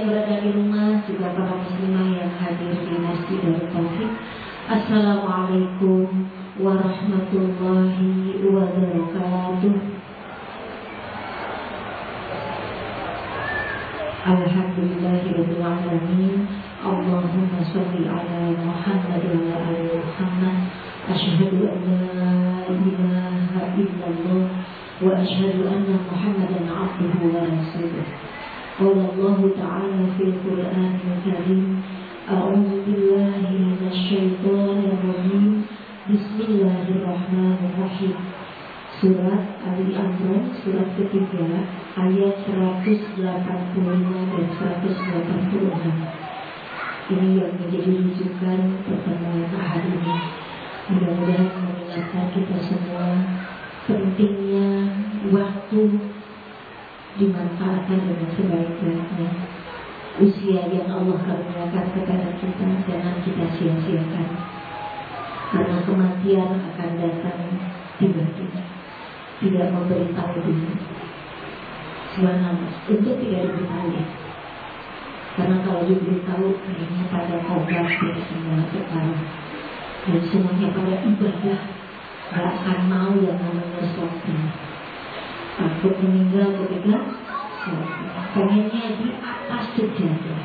yang berada di rumah, juga para muslimah yang hadir di Masjid Darut Tauhid. Assalamualaikum warahmatullahi wabarakatuh. Alhamdulillahirabbil alamin. Allahumma shalli ala Muhammad wa ala ali Muhammad. Asyhadu an la ilaha illallah wa asyhadu anna Muhammadan abduhu wa rasuluh. Qala Allah ta'ala fil Qur'anil Karim, a'udzu billahi minasy syaithanir rajim. Bismillahirrahmanirrahim. Surat Ali Imran surat ketiga ayat 185 dan 186. Ini yang menjadi rujukan pertemuan hari ini. Mudah-mudahan mengingatkan kita semua pentingnya waktu dimanfaatkan dengan sebaik-baiknya. Usia yang Allah karuniakan kepada kita jangan kita sia-siakan, karena kematian akan datang tiba-tiba, tidak memberitahu dulu. Subhanallah, untuk tidak diberitahu ya. Karena kalau diberitahu kayaknya pada kobar semua sekarang, dan semuanya pada ibadah, gak akan mau yang namanya sholat. Takut meninggal ketika pengennya di atas sejadah.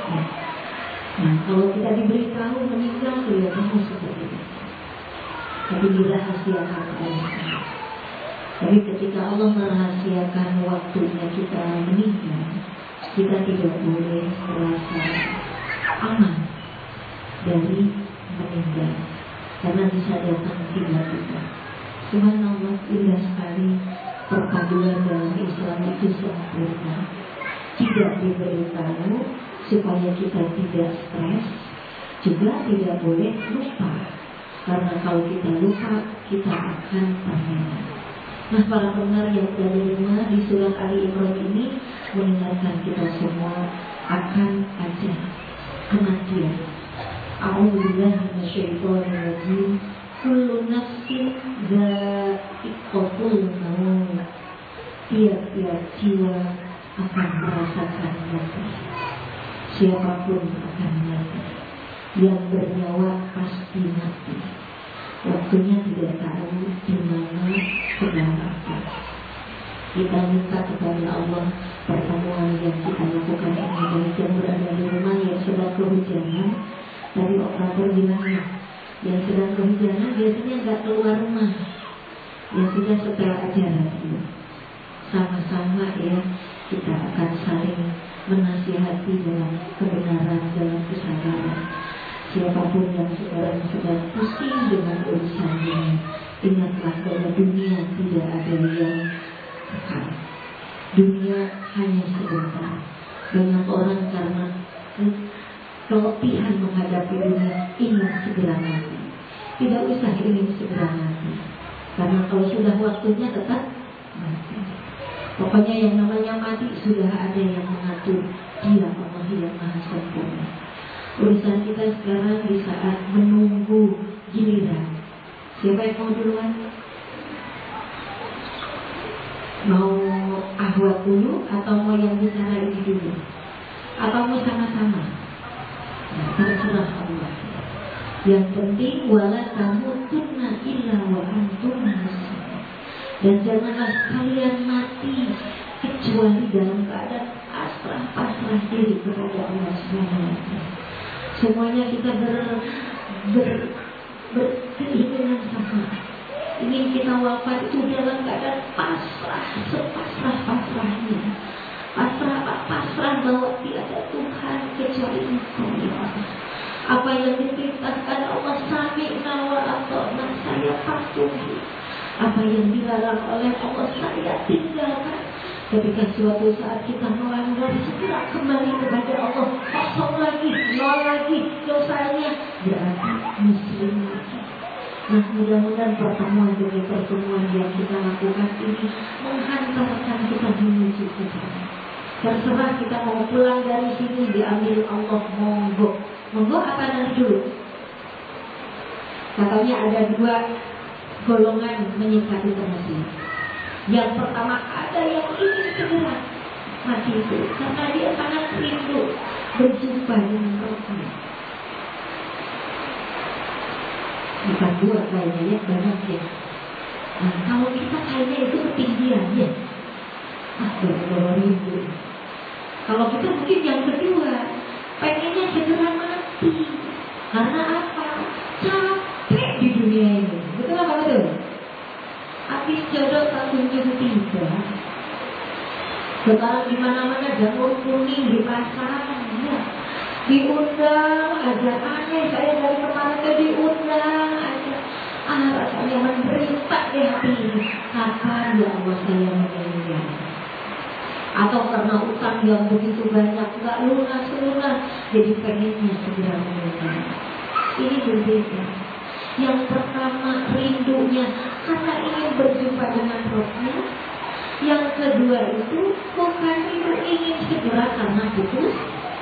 Nah, kalau kita diberitahu meninggal kelihatannya seperti itu, tapi dirahasiakan oleh Allah. Tapi ketika Allah merahasiakan waktunya kita meninggal, kita tidak boleh merasa aman dari meninggal, karena bisa datang tiba-tiba. Subhanallah, indah sekali perpaduan dalam Islam itu sempurna. Tidak diberitahu supaya kita tidak stres, juga tidak boleh lupa, karena kalau kita lupa kita akan terlena. Nah, para pendengar yang ada di rumah, di surat Ali Imran ini mengingatkan kita semua akan ada kematian. A'udzubillahi minasyaitonirrajim. Kullu nafsin dha'iqatul maut. Tiap-tiap jiwa akan merasakan mati. Siapapun akan mati. Yang bernyawa pasti mati. Waktunya tidak tahu di mana sedang apa. Kita minta kepada Allah pertemuan yang kita lakukan ini, baik yang berada di rumah yang sedang kehujanan. Tadi operator bilangnya, yang sedang kehujanan biasanya nggak keluar rumah. Ya sudah, setelah ajaran itu sama-sama ya kita akan saling menasihati dalam kebenaran, dalam kesabaran. Siapapun yang sekarang sedang pusing dengan urusannya, ingatlah bahwa dunia tidak ada yang kekal. Dunia hanya sebentar. Banyak orang karena keletihan menghadapi dunia ingin segera mati. Tidak usah ingin segera mati, karena kalau sudah waktunya tetap mati. Pokoknya yang namanya mati sudah ada yang mengatur. Dia Allah yang Maha Sempurna. Urusan kita sekarang di saat menunggu giliran. Siapa yang mau duluan? Mau ahwat dulu atau mau yang bicara ini dulu? Atau mau sama-sama? Nah, terserah Allah. Yang penting wala tamutunna illa wa antum muslimun. Dan janganlah kalian mati kecuali dalam keadaan pasrah diri kepada Allah Subhanahu wa Ta'ala. Semuanya kita berkeinginan sama. Ingin kita wafat itu dalam keadaan pasrah, sepasrah-pasrahnya. Pasrah bahwa tiada Tuhan kecuali Engkau ya Allah. Apa yang diperintahkan Allah, sami'na wa ata'na, saya patuhi. Apa yang dilarang oleh Allah, saya tinggalkan. Ketika suatu saat kita melanggar, segera kembali kepada Allah. Kosong lagi, nol lagi dosanya, berarti muslim lagi. Nah, mudah-mudahan pertemuan demi pertemuan yang kita lakukan ini menghantarkan kita menuju ke sana. Terserah kita mau pulang dari sini, diambil Allah, monggo. Monggo apa nanti dulu? Katanya ada dua golongan menyikapi kematian. Yang pertama, ada yang ingin segera mati itu karena dia sangat rindu berjumpa dengan Rabbnya. Bukan buat kayaknya ya, banyak ya. Nah, kalau kita kayaknya itu ketinggian ya. Baru rindu. Kalau kita mungkin yang kedua, pengennya segera mati. Karena apa? Capek di dunia ini. Betul apa betul? Habis jodoh tak kunjung tiba. Sekarang di mana-mana jamur kuning di pasaran, ya. Diundang aja aneh. Saya dari kemarin ke diundang aja. Rasanya menderita di hati ini. Kapan ya Allah saya meninggal? Atau karena utang yang begitu banyak nggak lunas, jadi pengennya segera meninggal. Ini berbeda. Yang pertama rindunya karena ingin berjumpa dengan Rabbnya. Yang kedua itu bukan rindu ingin segera karena putus.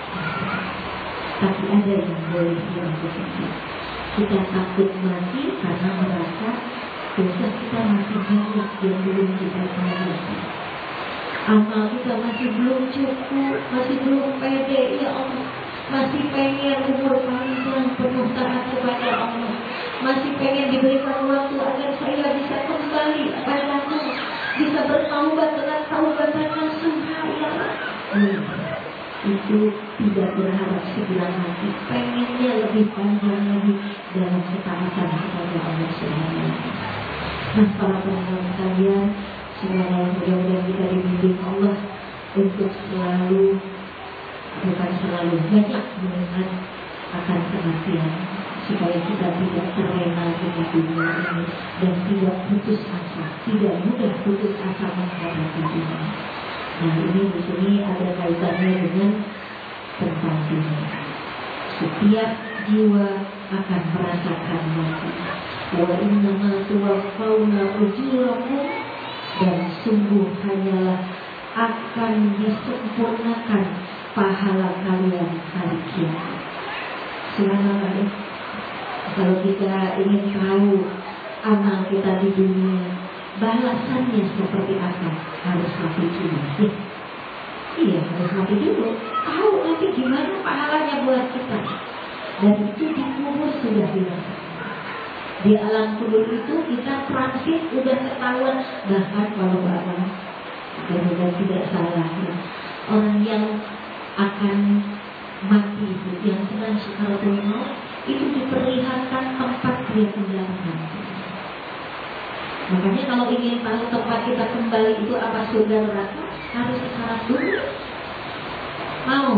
Tapi ada yang boleh yang begitu. Kita takut mati karena merasa dosa kita masih banyak yang belum kita selesaikan. Amal kita masih belum cukup, masih belum pede, ya Allah. Masih pengen umur panjang penuh taat kepada Allah. Masih pengen diberikan waktu agar saya bisa kembali padamu, bisa bertaubat dengan taubatan nasuha, ya Allah. Itu tidak berharap segera mati, pengennya lebih panjang lagi dalam ketaatan kepada Allah Subhanahu wa Ta'ala. Nah, para penonton sekalian, semoga mudah-mudahan kita dibimbing Allah untuk selalu, bukan selalu, banyak mengingat akan kematian, supaya kita tidak terlena di dunia ini dan tidak putus asa, tidak mudah putus asa menghadapi dunia. Nah, ini di sini ada kaitannya dengan tentang dunia. Setiap jiwa akan merasakan mati. Wa innama tuwaffawna ujurakum, dan sungguh hanyalah akan disempurnakan pahala kalian hari kiamat. Silahkan ya. Kalau kita ingin tahu amal kita di dunia, balasannya seperti apa, harus mati dulu. Iya, harus mati dulu. Tahu nanti gimana pahalanya buat kita. Dan itu dikubur sudah dirasakan. Di alam kubur itu kita transit udah ketahuan. Bahkan kalau Bapak dan tidak salah ya, orang yang akan mati itu, yang sedang sekaratul maut, itu diperlihatkan tempat dia tinggal nanti. Makanya kalau ingin tahu tempat kita kembali itu apa surga neraka, harus sekarat dulu. Mau?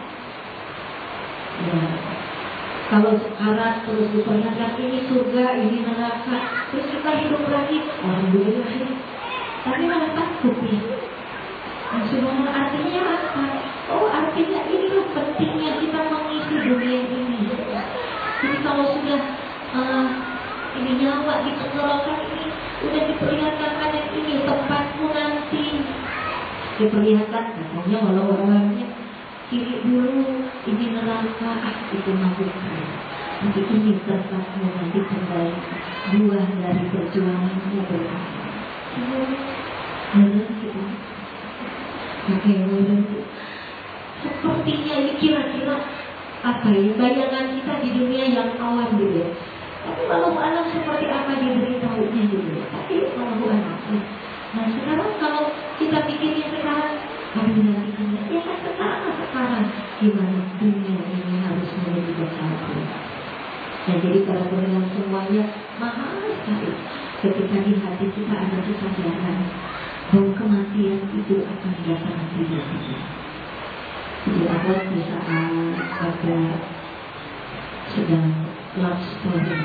Ya. Kalau sekarat terus diperlihatkan ini surga, ini neraka, terus kita hidup lagi, alhamdulillah ya. Tapi malah takut ya. Maksudnya artinya apa? Oh, artinya ini loh pentingnya kita mengisi dunia ini. Jadi kalau sudah ini nyawa di tenggorokan ini, udah diperlihatkan ada ini tempatmu nanti. Diperlihatkan katanya walau orangnya kiri dulu, ini neraka, itu bukan. Tapi ini tempatmu nanti kembali, buah dari perjuanganmu berhasil. Gitu. Oke, sepertinya ini kira-kira apa ya bayangan kita di dunia yang awam gitu ya. Tapi kalau alam seperti apa diberitahunya gitu ya. Tapi kalau alam. Nah sekarang kalau kita pikirnya sekarang, ya kan sekarang gimana dunia ini harus menjadi bersatu. Dan jadi para pendengar semuanya mahal sekali ketika di hati kita ada kesadaran bahwa kematian itu akan datang tiba-tiba. Jadi awal di saat ada sedang love story,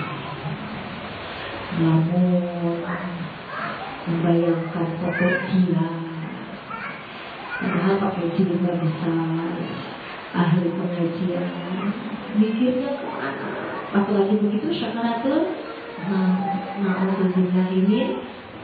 namun membayangkan foto dia, padahal pakai jilbab besar, ahli pengajian, mikirnya kemana? Apalagi begitu syakaratul na'udzubillah ini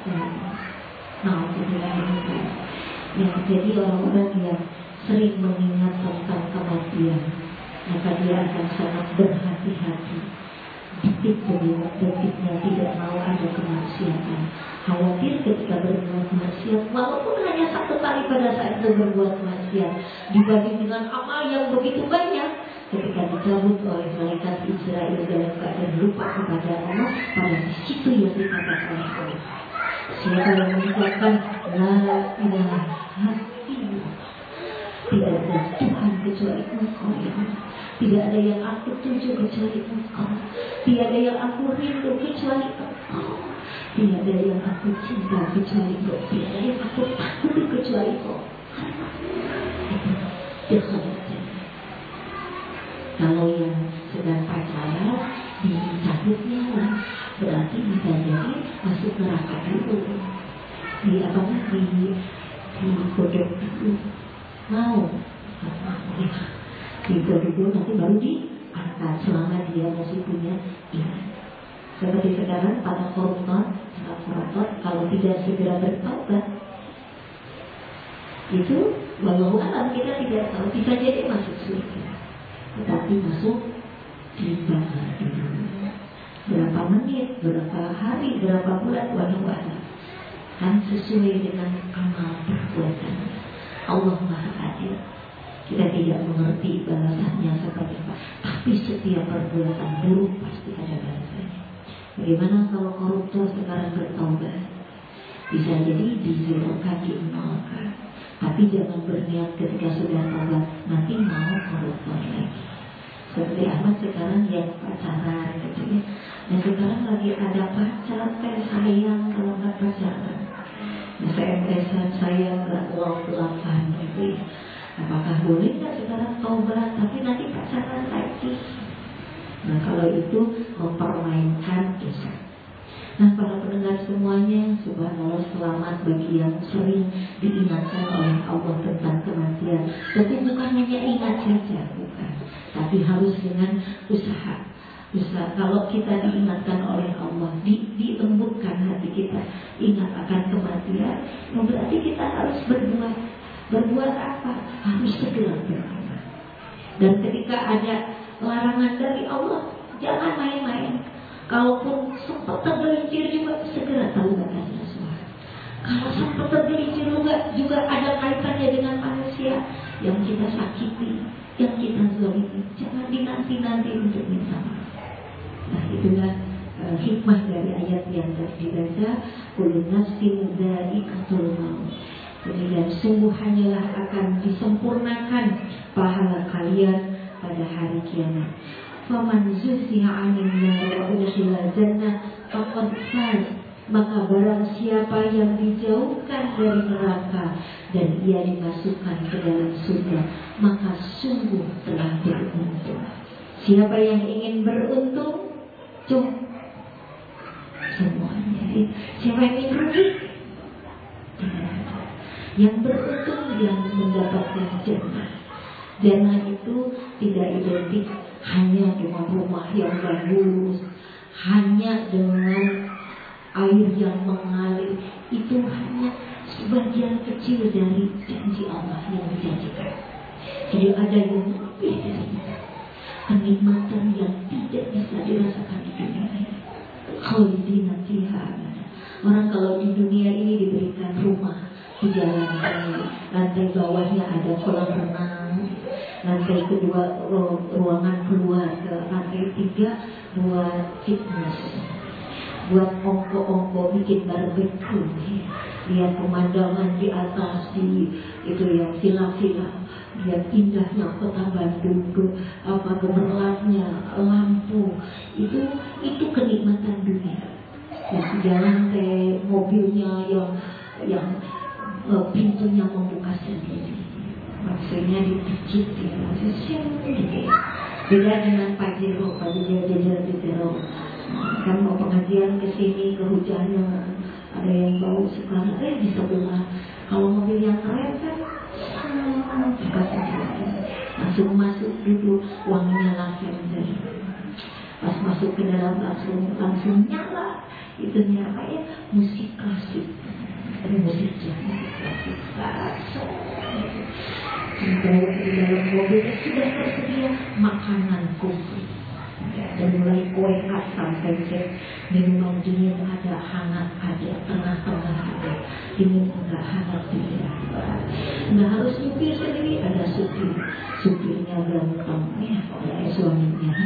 ya, jadi orang-orang yang sering mengingat tentang kematian, maka dia akan sangat berhati-hati. Detik demi detiknya tidak mau ada kemaksiatan. Khawatir ketika berbuat maksiat, walaupun hanya satu kali pada saat itu berbuat maksiat, dibanding dengan amal yang begitu banyak, dicabut oleh malaikat Israel dalam keadaan lupa kepada Allah, pada situ yang dikatakan oleh Allah. Siapa yang mengucapkan la ilaha illallah, tidak ada Tuhan kecuali Engkau ya Allah. Tidak ada yang aku tuju kecuali Engkau. Tiada yang aku rindu kecuali Engkau. Tiada yang aku cinta kecuali Engkau. Tiada yang aku takuti kecuali Engkau. Kalau yang sedang pacaran dicabutnya lah, berarti bisa jadi masuk neraka dulu. Di kodok dulu. Mau di kodok dulu, nanti baru diangkat selama dia masih punya iman. Seperti sekarang para koruptor kalau tidak segera bertaubat, itu wallahu alam, kita tidak tahu, bisa jadi masuk surga, tetapi masuk di bawah dulu. Berapa menit, berapa hari, berapa bulan, wallahu alam, kan sesuai dengan amal perbuatan. Allah Maha Adil. Kita tidak mengerti balasannya seperti apa, tapi setiap perbuatan buruk pasti ada balasannya. Bagaimana kalau koruptor sekarang bertaubat? Bisa jadi dizerokan, dinolkan. Tapi jangan berniat ketika sudah taubat nanti mau koruptor lagi. Seperti Ahmad sekarang yang pacaran gitu ya. Dan sekarang lagi ada pacar, sayang kalau nggak pacaran. SMS-an saya nggak love-lovean gitu ya. Apakah boleh nggak sekarang taubat tapi nanti pacaran lagi? Nah kalau itu mempermainkan dosa. Nah para pendengar semuanya, subhanallah, selamat bagi yang sering diingatkan oleh Allah tentang kematian. Tapi bukan hanya ingat saja, bukan, tapi harus dengan usaha. Kalau kita diingatkan oleh Allah, dilembutkan hati kita, ingat akan kematian, berarti kita harus berbuat apa? Harus segera beramal. Dan ketika ada larangan dari Allah, jangan main-main. Kalaupun sempat tergelincir juga, segera taubat dan nasuha. Kalau sempat tergelincir juga ada kaitannya dengan manusia yang kita sakiti, yang kita zalimi, jangan dinanti-nanti untuk minta maaf. Nah itulah hikmah dari ayat yang tadi dibaca, kullu nafsin dha'iqatul maut. Kemudian sungguh hanyalah akan disempurnakan pahala kalian pada hari kiamat. Faman zuhziha 'anil nar wa udkhila jannah faqad faz. Maka barang siapa yang dijauhkan dari neraka dan ia dimasukkan ke dalam surga, maka sungguh telah beruntung. Siapa yang ingin beruntung? Coba semuanya. Siapa yang ingin rugi? Tidak ada. Yang beruntung yang mendapatkan jannah. Jannah itu tidak identik hanya dengan rumah yang bagus, hanya dengan air yang mengalir. Itu hanya sebagian kecil dari janji Allah yang dijanjikan. Jadi ada yang lebih dari itu, kenikmatan yang tidak bisa dirasakan di dunia ini. Khalidina fiha abada. Orang kalau di dunia ini diberikan rumah di jalan raya, lantai bawahnya ada kolam renang, lantai kedua ruangan keluar ke lantai 3 buat fitness, buat ongko-ongko bikin barbecue, lihat pemandangan di atas di itu yang villa-villa, lihat indahnya kota Bandung, gemerlapnya lampu, itu kenikmatan dunia. Yang di lantai mobilnya yang pintunya membuka sendiri, maksudnya dipijit ya, maksudnya beda dengan Pajero kan mau pengajian kesini kehujanan, ada yang bau sekarang di sebelah. Kalau mobil yang keren kan buka sendiri, langsung masuk duduk, wanginya lavender. Pas masuk ke dalam langsung nyala, itunya apa ya, musik klasik. Musik klasik bakso. Di dalam mobil sudah tersedia makanan komplit. Dan mulai kue khas sampai minuman dingin ada, hangat ada, tengah-tengah ada, dingin enggak, hangat tidak. Nggak harus supir sendiri, ada supirnya ganteng ya, oleh suaminya.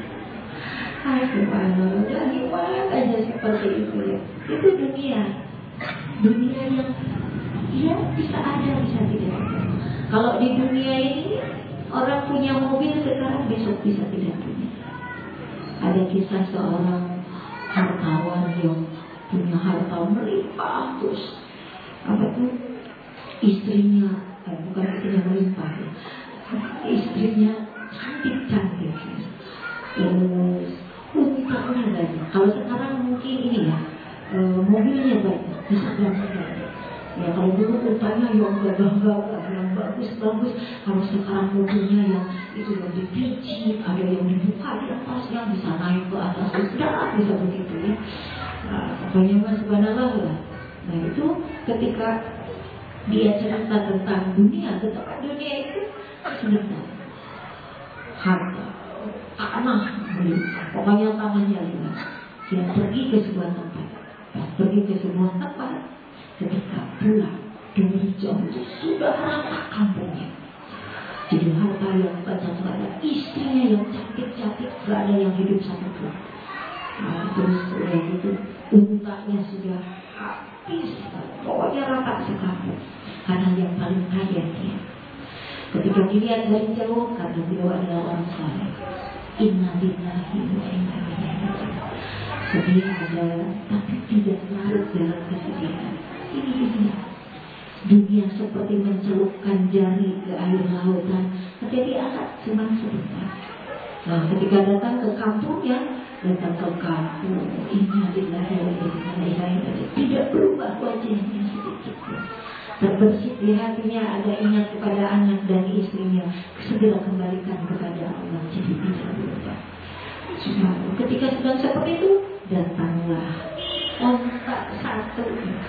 Aduh, jadi banget aja seperti itu ya. Itu dunia yang ya bisa ada, bisa tidak ada. Kalau di dunia ini orang punya mobil sekarang, besok bisa tidak punya. Ada kisah seorang hartawan yang punya harta melimpah, terus apa tuh istrinya bukan istrinya melimpah ya, istrinya cantik, terus utangnya banyak. Kalau sekarang mungkin ini ya, mobilnya banyak, bisa belanja. Ya kalau dulu utangnya yang gagah-gagah, yang bagus-bagus. Kalau sekarang mobilnya yang itu yang dipijit, ada yang dibuka di atasnya, bisa naik ke atas, sudah bisa begitu ya. Pokoknya mas subhanallah lah. Nah itu ketika dia cerita tentang dunia, tentang dunia itu sebentar harta, tanah, pokoknya tanahnya luas. Dia pergi ke sebuah tempat, ketika pulang dari jauh itu sudah rata kampungnya. Jadi harta yang banyak, istrinya yang cantik-cantik, gak ada yang hidup satu pun. Terus udah gitu untanya sudah habis, pokoknya rata sekampung. Karena yang paling kaya dia. Ketika dilihat dari jauh, karena beliau adalah orang saleh, inna lillahi wa inna ilaihi raji'un. Sedih ada, tapi tidak larut dalam kesedihan. Ini dunia seperti mencelupkan jari ke air lautan, terjadi anak cuma sebentar. Nah, ketika datang ke kampungnya, inna lillahi wa inna ilaihi raji'un, tidak berubah wajahnya sedikit pun. Terbersit di hatinya, ada ingat kepada anak dan istrinya, segera kembalikan kepada Allah, jadi tidak berubah. Cuma ketika sedang seperti itu, datanglah onta satu.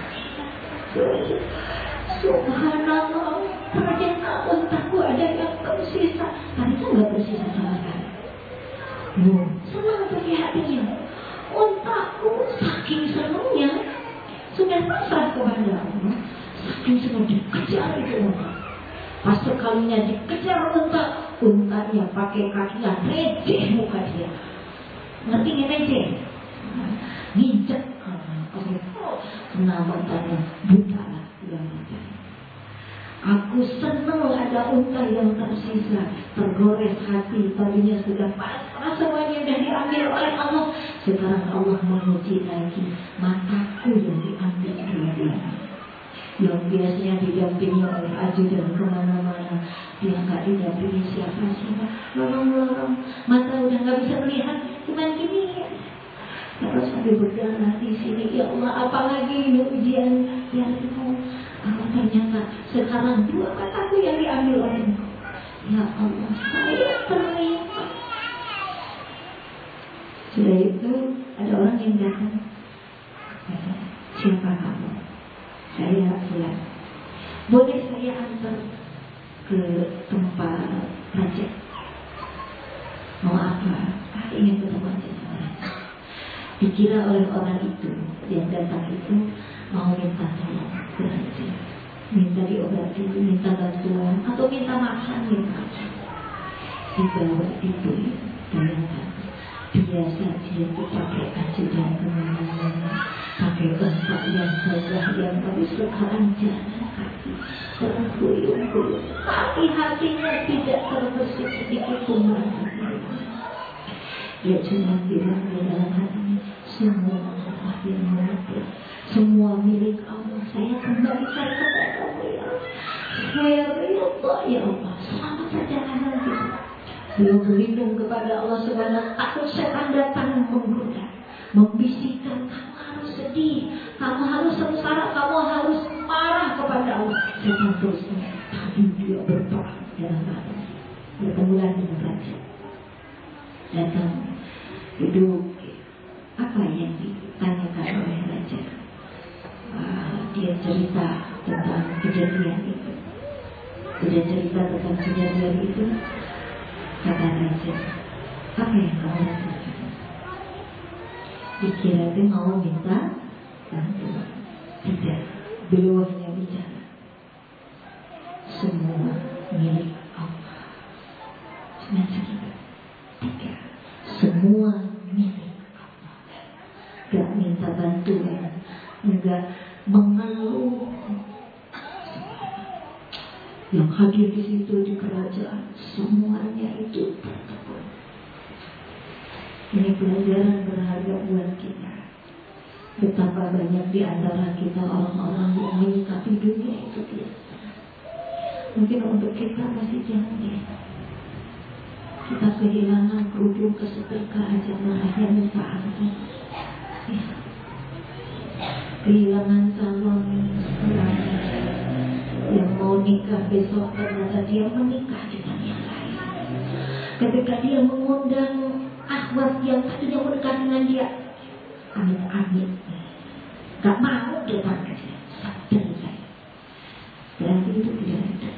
Subhanallah, ternyata ontaku ada yang tersisa. Tadi itu nggak tersisa sama sekali. Senang bagi hatinya. Ontaku saking senangnya sudah pasrah kepada Allah. Saking senang dikejar itu onta. Pas sekalinya dikejar onta, untanya pakai kakinya receh muka dia. Ngerti nggak receh? Nginjek. Nama tanya buta lah yang mencari. Aku senang ada unta yang tersisa. Tergores hati, tadinya sudah pasrah semuanya dan diambil oleh Allah. Sekarang Allah menguji lagi mataku yang diambil dua-duanya. Yang biasanya didampingi oleh ajudan kemana-mana, dia nggak didampingi siapa-siapa. Lorong-lorong, mata udah nggak bisa melihat, cuma gini. Terus sampai berjalan di sini, ya Allah, apalagi ini ujian ya Allah. Ternyata sekarang dua mataku yang diambil oleh Engkau. Ya Allah, saya terima. Sudah itu ada orang yang datang. Siapa kamu? Saya pulang. Boleh saya antar ke tempat raja? Mau apa? Ingin ketemu aja sama raja. Dikira oleh orang itu yang datang itu mau minta tolong ke raja, minta diobati, minta bantuan, atau minta makan, dibawa itu. Bayangkan, biasa dia itu pakai ajudan kemana-mana, pakai ontak yang gagah yang bagus, sekarang jalan kaki terguyung-guyung, tapi hatinya tidak terbersih sedikit pun. Dia cuma bilang di dalam hatinya, semua Allah yang mengatur, semua milik Allah, saya kembalikan kepada kamu ya Allah. Saya ridha ya Allah, selamat perjalanan kita. Beliau berlindung kepada Allah Subhanahu, takut setan datang menggoda, membisikkan, kamu harus sedih, kamu harus sengsara, kamu harus marah kepada Allah. Setan terus, tapi dia berperang dalam hati, bertemulah dengan raja. Datang, duduk. Apa yang ditanyakan oleh raja? Dia cerita tentang kejadian itu. Kata raja, Apa yang kamu rasakan? Dikira itu mau minta bantuan. Tidak, beliau hanya bicara semua milik Allah. Cuma segitu. Tiga, semua milik Allah. Gak minta bantuan, enggak mengeluh. Yang hadir di situ di kerajaan semuanya itu bertekun. Ini pelajaran berharga buat kita. Betapa banyak di antara kita orang-orang yang menyikapi dunia itu biasa. Mungkin untuk kita masih jangan. Kita kehilangan kerudung kesetrika aja marahnya minta ampun. Ya. Kehilangan calon yang mau nikah besok ternyata dia menikah dengan yang lain. Ketika dia mengundang akhwat yang tadinya menikah dengan dia, amit-amit gak mau datang ke dia. Selesai. Berarti itu tidak ada.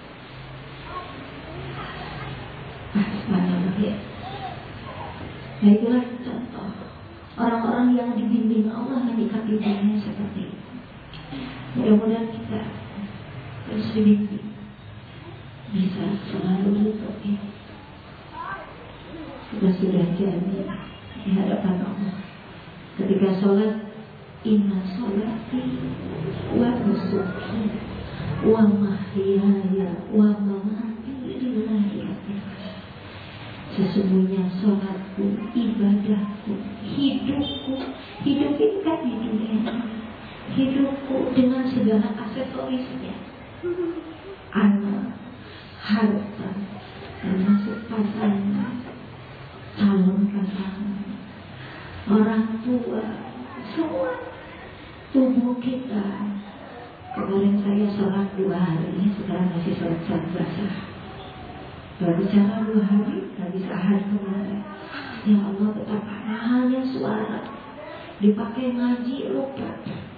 Subhanallah ya. Nah itulah contoh orang-orang yang dibimbing Allah menyikapi dunia seperti itu. Mudah-mudahan kita terus dibimbing bisa selalu lupa ini. Kita sudah janji di hadapan Allah ketika sholat, inna sholati wa nusuki wa mahyaya wa mamati lillahi rabbil alamin. Sesungguhnya sholatku, ibadahku, hidupku, hidup ini kan di dunia, hidupku dengan segala aksesorisnya, anak, harta, termasuk pasangan, calon pasangan, orang tua, semua tubuh kita. Kemarin saya sholat 2 hari, sekarang masih sholat basah. Berbicara 2 hari, habis ahad kemarin. Ya Allah, betapa mahalnya suara. Dipakai ngaji lupa.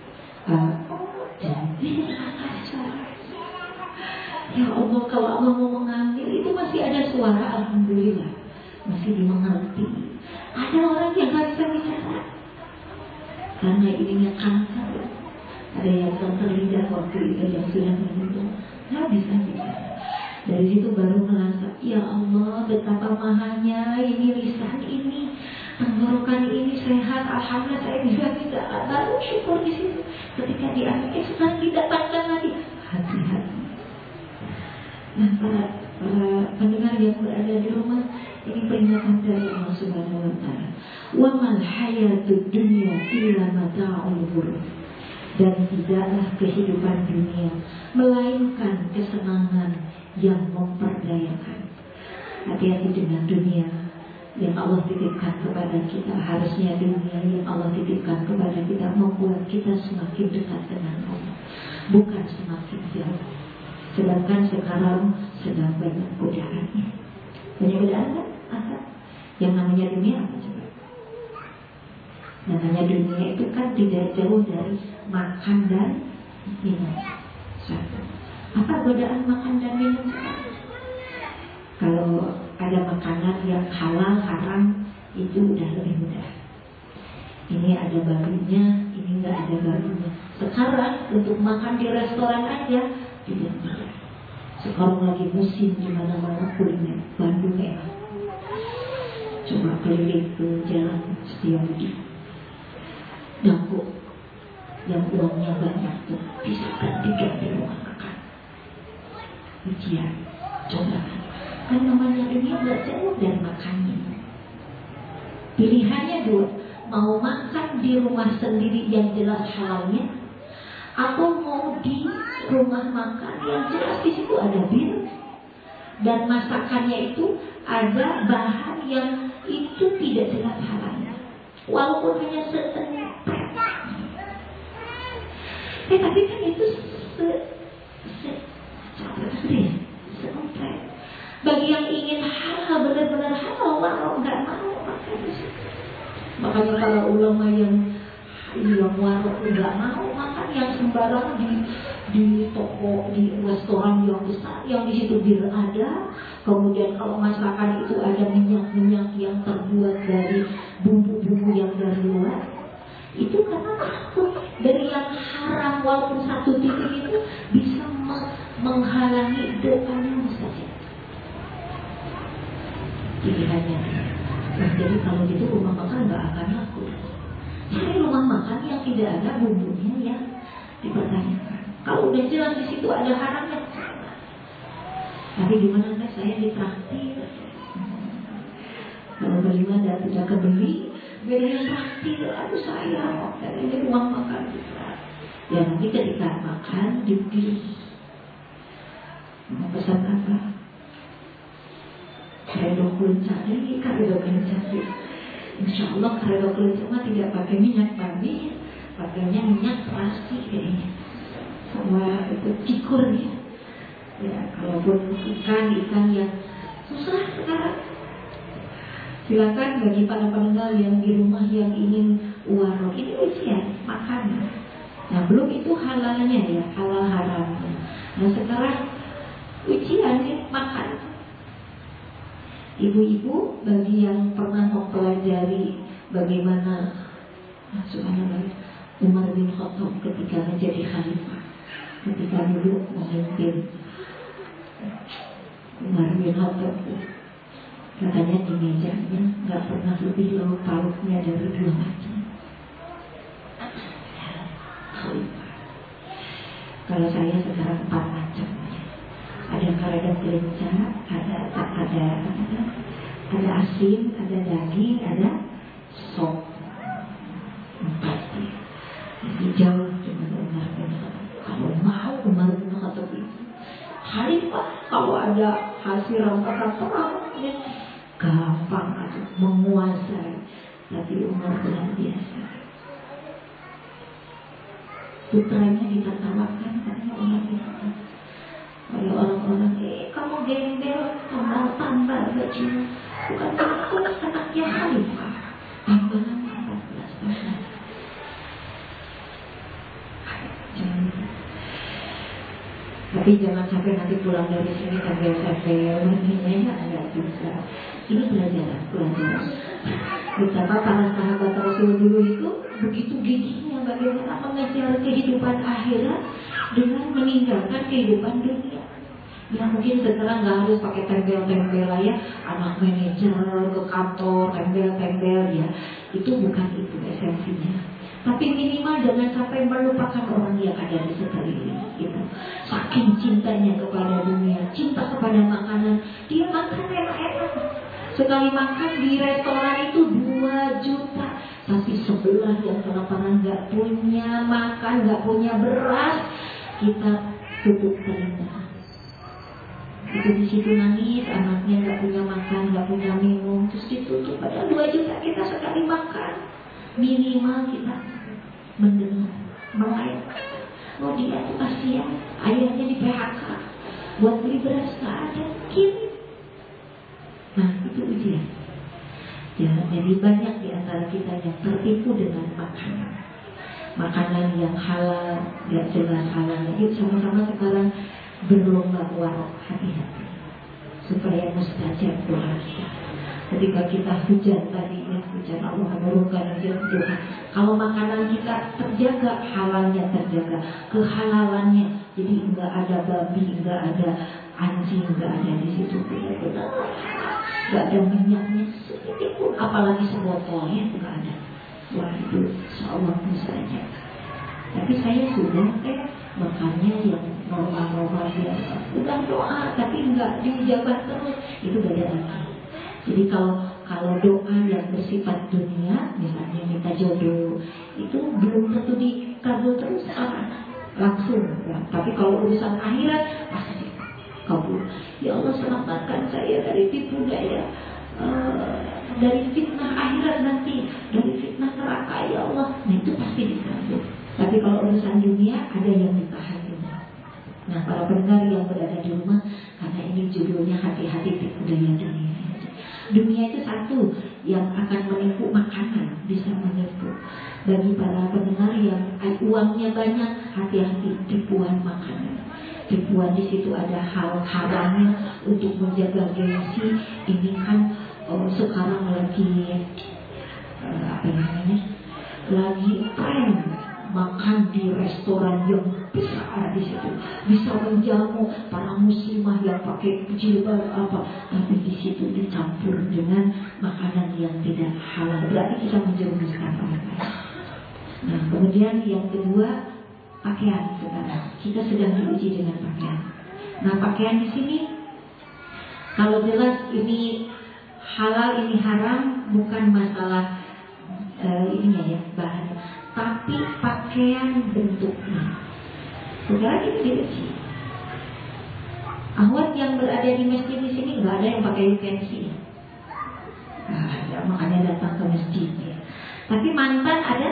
Jadi suara. Ya Allah, kalau Allah mau mengambil itu masih ada suara, alhamdulillah. Masih dimengerti. Ada orang yang gak bisa bicara karena ininya kanker. Ada yang kanker lidah waktu itu yang sudah meninggal, gak bisa bicara. Dari situ baru merasa, ya Allah, betapa mahalnya ini lisan ini, tenggorokan ini sehat, alhamdulillah saya bisa bicara. Baru syukur di situ. Ketika diambil, sekarang didapatkan lagi. Hati-hati. Nah, para pendengar yang berada di rumah, ini peringatan dari Allah Subhanahu wa Ta'ala. Wa mal hayatud dunya illa mata'ul ghurur. Dan tidaklah kehidupan dunia melainkan kesenangan yang memperdayakan. Hati-hati dengan dunia yang Allah titipkan kepada kita. Harusnya dunia yang Allah titipkan kepada kita membuat kita semakin dekat dengan Allah, bukan semakin jauh. Sedangkan sekarang sedang banyak godaannya. Banyak godaan kan? Apa? Yang namanya dunia apa coba? Namanya dunia itu kan tidak jauh dari makan dan minum. Satu. Apa godaan makan dan minum? Kalau ada makanan yang halal, haram, itu udah lebih mudah. Ini ada barunya, ini nggak ada barunya. Sekarang untuk makan di restoran aja tidak mudah. Sekarang lagi musim di mana-mana kuliner. Bandung ya. Coba keliling ke jalan Setiabudi. Dago yang uangnya banyak tuh bisa kan 3 di rumah makan. Ujian, coba kan namanya dunia nggak jauh dari makannya. Pilihannya 2, mau makan di rumah sendiri yang jelas halalnya, atau mau di rumah makan yang jelas di situ ada bir dan masakannya itu ada bahan yang itu tidak jelas halalnya, walaupun hanya setengah. Tapi kan itu sekomplek. Bagi yang ingin halal, benar-benar halal, warung nggak mau makan di situ. Makanya kalau ulama yang warung nggak mau makan yang sembarang di toko, di restoran yang besar, yang di situ bir ada. Kemudian kalau masakan itu ada minyak-minyak yang walaupun satu titik itu bisa menghalangi doanya mustajab. Pilihannya. Nah, jadi kalau gitu rumah makan nggak akan laku. Cari rumah makan yang tidak ada bumbunya yang dipertanyakan. Kalau udah jelas di situ ada haramnya, tapi gimana saya ditraktir. Kalau beli dan tidak kebeli, beda yang traktir. Aduh sayang, dan ini rumah makan kita. Ya nanti ketika makan dipilih mau pesan apa? Karedok kulit karedok kencari. Insya Allah karedok kulit mah tidak pakai minyak babi, pakainya minyak plastik kayaknya. Sama itu cikurnya. Ya kalaupun ikan yang susah sekarang. Silakan bagi para pendengar yang di rumah yang ingin warok ini ujian makanan. Nah belum itu halalnya ya, halal haramnya. Nah sekarang ujian makan. Ibu-ibu bagi yang pernah mempelajari bagaimana subhanallah Umar bin Khattab ketika menjadi khalifah, ketika dulu memimpin Umar bin Khattab, katanya di mejanya nggak pernah lebih lauk pauknya dari 2 macam. Khalifah. Kalau saya sekarang 4 macam. Ada karedok kelenca, ada asin, ada daging, ada sop. 4 ya. Jadi jauh dengan Umar bin Khattab. Kalau mau Umar bin Khattab itu khalifah, kalau ada hasil rampasan perang gampang atau menguasai. Tapi Umar luar biasa. Putranya ditertawakan karena Umar bin Khattab. Oleh orang-orang, kamu gembel, tambah baju. Bukan aku anaknya khalifah. Tambahan 14 tahun. Tapi jangan sampai nanti pulang dari sini tembel-tembel, ini nggak bisa. Ini pelajaran. Betapa para sahabat Rasul dulu itu begitu gigihnya bagaimana mengejar kehidupan akhirat dengan meninggalkan kehidupan dunia. Ya mungkin sekarang nggak harus pakai tembel-tembel ya, anak manajer ke kantor tembel-tembel ya, itu bukan itu esensinya. Tapi minimal jangan sampai melupakan orang yang ada di sekeliling gitu. Saking cintanya kepada dunia, cinta kepada makanan, dia makan enak-enak. Sekali makan di restoran itu 2 juta, tapi sebelah yang kelaparan nggak punya makan, nggak punya beras, kita tutup telinga. Itu di situ nangis, anaknya nggak punya makan, nggak punya minum, terus ditutup. Padahal 2 juta kita sekali makan, minimal kita mendengar, melayan. Oh dia tuh kasihan, ayahnya di PHK, buat beli beras nggak ada, kirim. Nah itu ujian. Ya, jadi banyak di antara kita yang tertipu dengan makanan yang halal, nggak jelas halalnya. Yuk sama-sama sekarang berlomba warok, hati-hati supaya mustajab doa kita. Ketika kita hujan tadi ya, hujan Allah menurunkan doa. Kalau makanan kita terjaga, halalnya terjaga, kehalalannya. Jadi enggak ada babi, enggak ada anjing, enggak ada di situ, benar-benar enggak ada minyaknya sedikit pun, apalagi sebotol ya, enggak ada. Wah itu insyaallah mustajab. Tapi saya sudah makannya yang normal-normal biasa. Udah doa tapi enggak dijabah terus, itu beda lagi. Jadi kalau doa yang bersifat dunia, misalnya minta jodoh, itu belum tentu dikabul terus langsung. Ya. Tapi kalau urusan akhirat pasti kabul. Ya Allah selamatkan saya dari tipu daya, dari fitnah akhirat nanti, dari fitnah neraka ya Allah. Nah itu pasti dikabul. Tapi kalau urusan dunia ada yang ditahan. Nah para pendengar yang berada di rumah, karena ini judulnya hati-hati tipu daya dunia. Dunia itu satu yang akan menipu, makanan bisa menipu. Bagi para pendengar yang uangnya banyak, hati-hati tipuan makanan. Tipuan di situ ada hal haramnya untuk menjaga gengsi. Ini kan sekarang lagi lagi tren makan di restoran yang besar di situ, bisa menjamu para muslimah yang pakai jilbab apa, tapi di situ dicampur dengan makanan yang tidak halal, berarti kita menjerumuskan orang lain. Nah, kemudian yang kedua, pakaian. Sekarang kita sedang diuji dengan pakaian. Nah, pakaian di sini kalau jelas ini halal, ini haram, bukan masalah ininya ya, bahan, tapi pakaian bentuknya. Sekarang ini diuji. Ahwat yang berada di masjid di sini nggak ada yang pakai utensil. Ada, makanya datang ke masjid ya. Tapi mantan ada,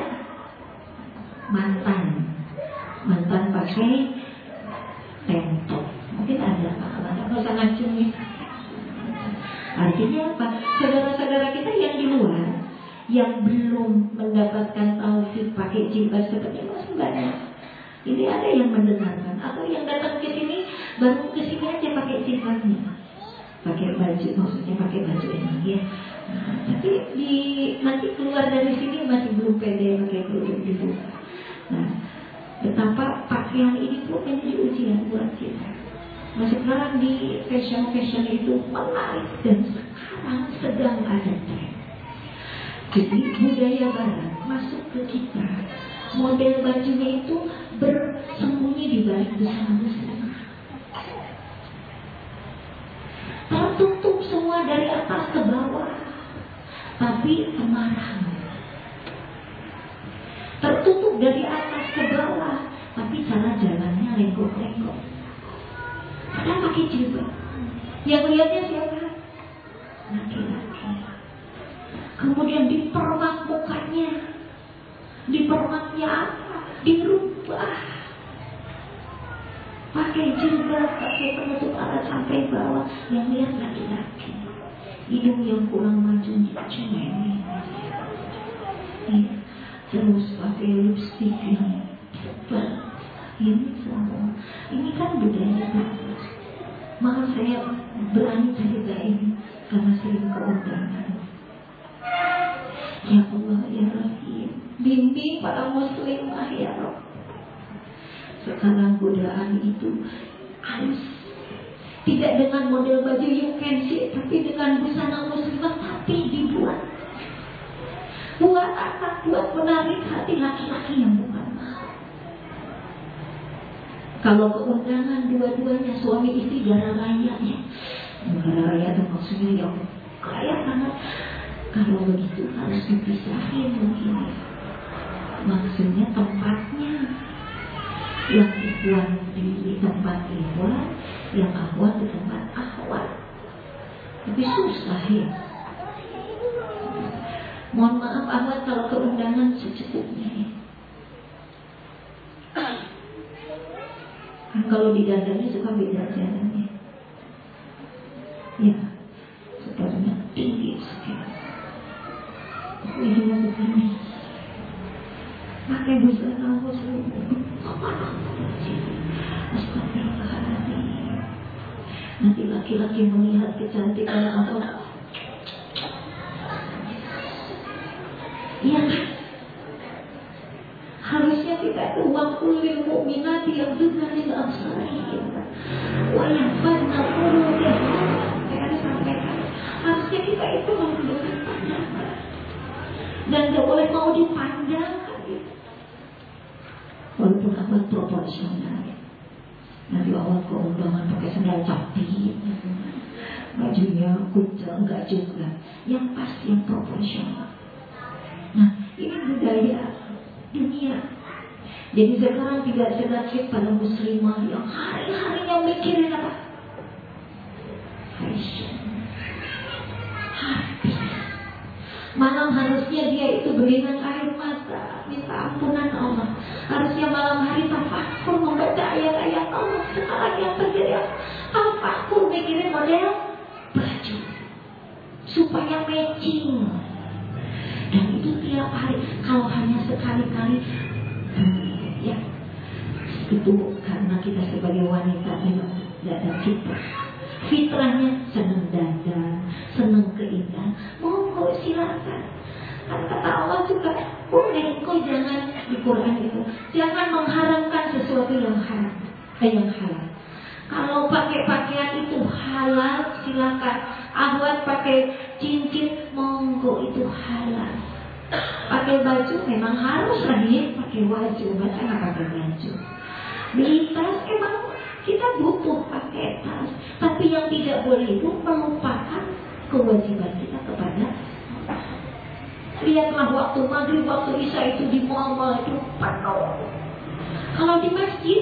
mantan pakai tank top. Mungkin ada nggak usah ngacungin. Artinya apa? Saudara-saudara kita yang di luar, yang belum mendapatkan taufik pakai jilbab seperti itu masih banyak. Ini ada yang mendengarkan atau yang datang ke sini baru ke sini aja pakai jilbabnya, pakai baju, maksudnya pakai baju ini ya. Nah, tapi nanti keluar dari sini masih belum pede pakai kerudung dibuka. Nah, betapa pakaian ini pun menjadi ujian buat kita. Nah, sekarang di fashion itu menarik dan sekarang sedang ada tren. Jadi budaya barat masuk ke kita. Model bajunya itu bersembunyi di balik busana muslim. Tertutup semua dari atas ke bawah, tapi kemarahan. Tertutup dari atas ke bawah, tapi cara jalannya lenggok-lenggok. Padahal pakai jilbab. Yang lihatnya siapa? Laki-laki. Kemudian dipermak mukanya. Dipermaknya apa? Dirubah. Pakai jilbab, pakai penutup alat sampai bawah. Yang lihat laki-laki. Hidung yang kurang majunya cuma ini. Terus pakai lipstik yang tebal. Ini semua, ini kan budaya bagus. Maka saya berani cerita ini karena sering keundangan. Ya Allah ya Rahim, bimbing para muslimah ya Rabb. Sekarang godaan itu harus tidak dengan model baju yang fancy, tapi dengan busana muslimah, tapi dibuat buat apa? Buat menarik hati laki-laki yang bukan mau. Kalau keundangan dua-duanya suami istri gara raya ya. Gara raya itu maksudnya yang kaya banget. Kalau begitu harus dipisahin mungkin. Maksudnya tempatnya. Yang ikhwan di tempat ikhwan, yang akhwat di tempat akhwat. Tapi susah ya. Mohon maaf akhwat kalau keundangan secukupnya ya. Kalau di dadanya suka beda jalannya. Ya, sepertinya tinggi sekali. Hidungnya begini. Pakai busana muslim. Astagfirullahaladzim. Nanti laki-laki melihat kecantikan apa? Iya. Harusnya kita itu waqulil mu'minati yaghdudna min absarihim wa yahfazna furujahum. Saya sampaikan, harusnya kita itu menundukkan pandangan dan tidak boleh mau dipandang. Walaupun apa proporsional. Nanti awal keundangan pakai sandal capi, bajunya kucel, enggak juga. Yang pas, yang proporsional. Nah, ini budaya dunia. Jadi sekarang tidak sedikit para muslimah yang hari-harinya mikirin apa? Fashion. Habis. Malam harusnya dia itu beriman air mata, minta ampunan Allah. Harusnya malam hari tafakur membaca ayat-ayat Allah. Sekarang yang terjadi tafakur mikirin model baju supaya matching. Dan itu tiap hari. Kalau hanya sekali-kali ya, itu karena kita sebagai wanita memang tidak ada fitrahnya senang dandan, senang keindahan. Monggo silakan. Kan kata Allah juga Boleh, kok jangan di Quran itu. Jangan mengharamkan sesuatu yang haram, yang halal. Kalau pakai pakaian itu halal, silakan. Ahwat pakai cincin, monggo, itu halal. Pakai baju memang harus lah ya, pakai baju, masa nggak pakai baju. Beli tas emang kita butuh pakai tas, tapi yang tidak boleh itu melupakan kewajiban kita kepada Allah. Lihatlah waktu maghrib, waktu isya itu di mall-mall itu penuh. Kalau di masjid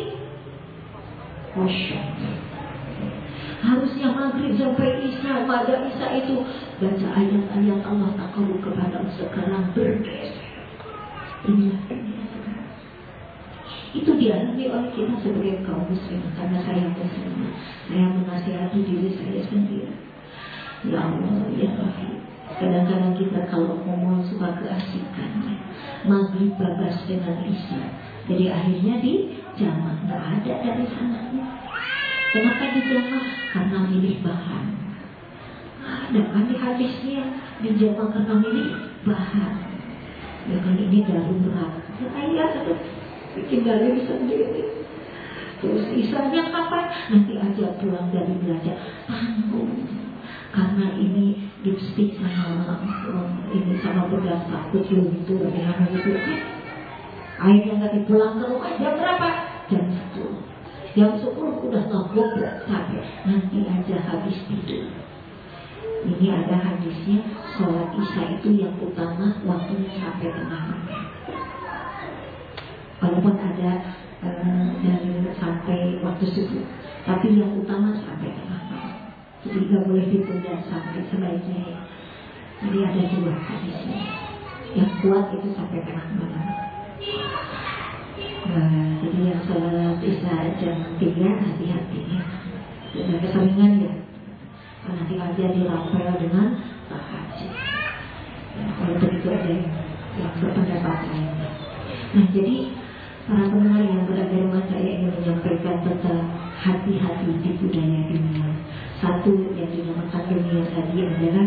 kosong. Harusnya maghrib sampai isya, pada isya itu baca ayat-ayat Allah takarub kepada sekarang bergeser. Inilah dunia sekarang. Itu dialami oleh kita sebagai kaum muslim. Karena saya muslim, saya menasihati diri saya sendiri. Ya Allah, ya Rahim. Kadang-kadang kita kalau ngomong suka keasikan, maghrib babas dengan isya. Jadi akhirnya di jamak, nggak ada dari sananya. Kenapa di jamak? Karena milih bahan. Ada kan di hadisnya di jamak karena milih bahan. Ya kan ini darurat. Saya satu bikin dalil sendiri. Terus isanya kapan? Nanti aja pulang dari belajar. Tanggung. Karena ini lipstick sama ini sama bedak takut luntur dengan itu. Akhirnya nanti pulang ke rumah jam berapa? Jam 10. Jam 10 udah ngobok sampai nanti aja habis tidur. Ini ada hadisnya, sholat isya itu yang utama waktunya sampai tengah malam. Walaupun ada dari sampai waktu subuh, tapi yang utama sampai tengah malam. Jadi nggak boleh ditunda sampai sebaiknya. Jadi ada dua hadisnya. Yang kuat itu sampai tengah malam. Nah, jadi yang sholat isya jam 3 hati-hati ya. Sudah keseringan ya. Nanti aja dirapel dengan tahajud. Ya, kalau begitu ada yang berpendapat lain. Nah, jadi para pendengar yang berada di rumah, saya ingin menyampaikan tentang hati-hati di budaya dunia. Satu yang dinamakan dunia tadi adalah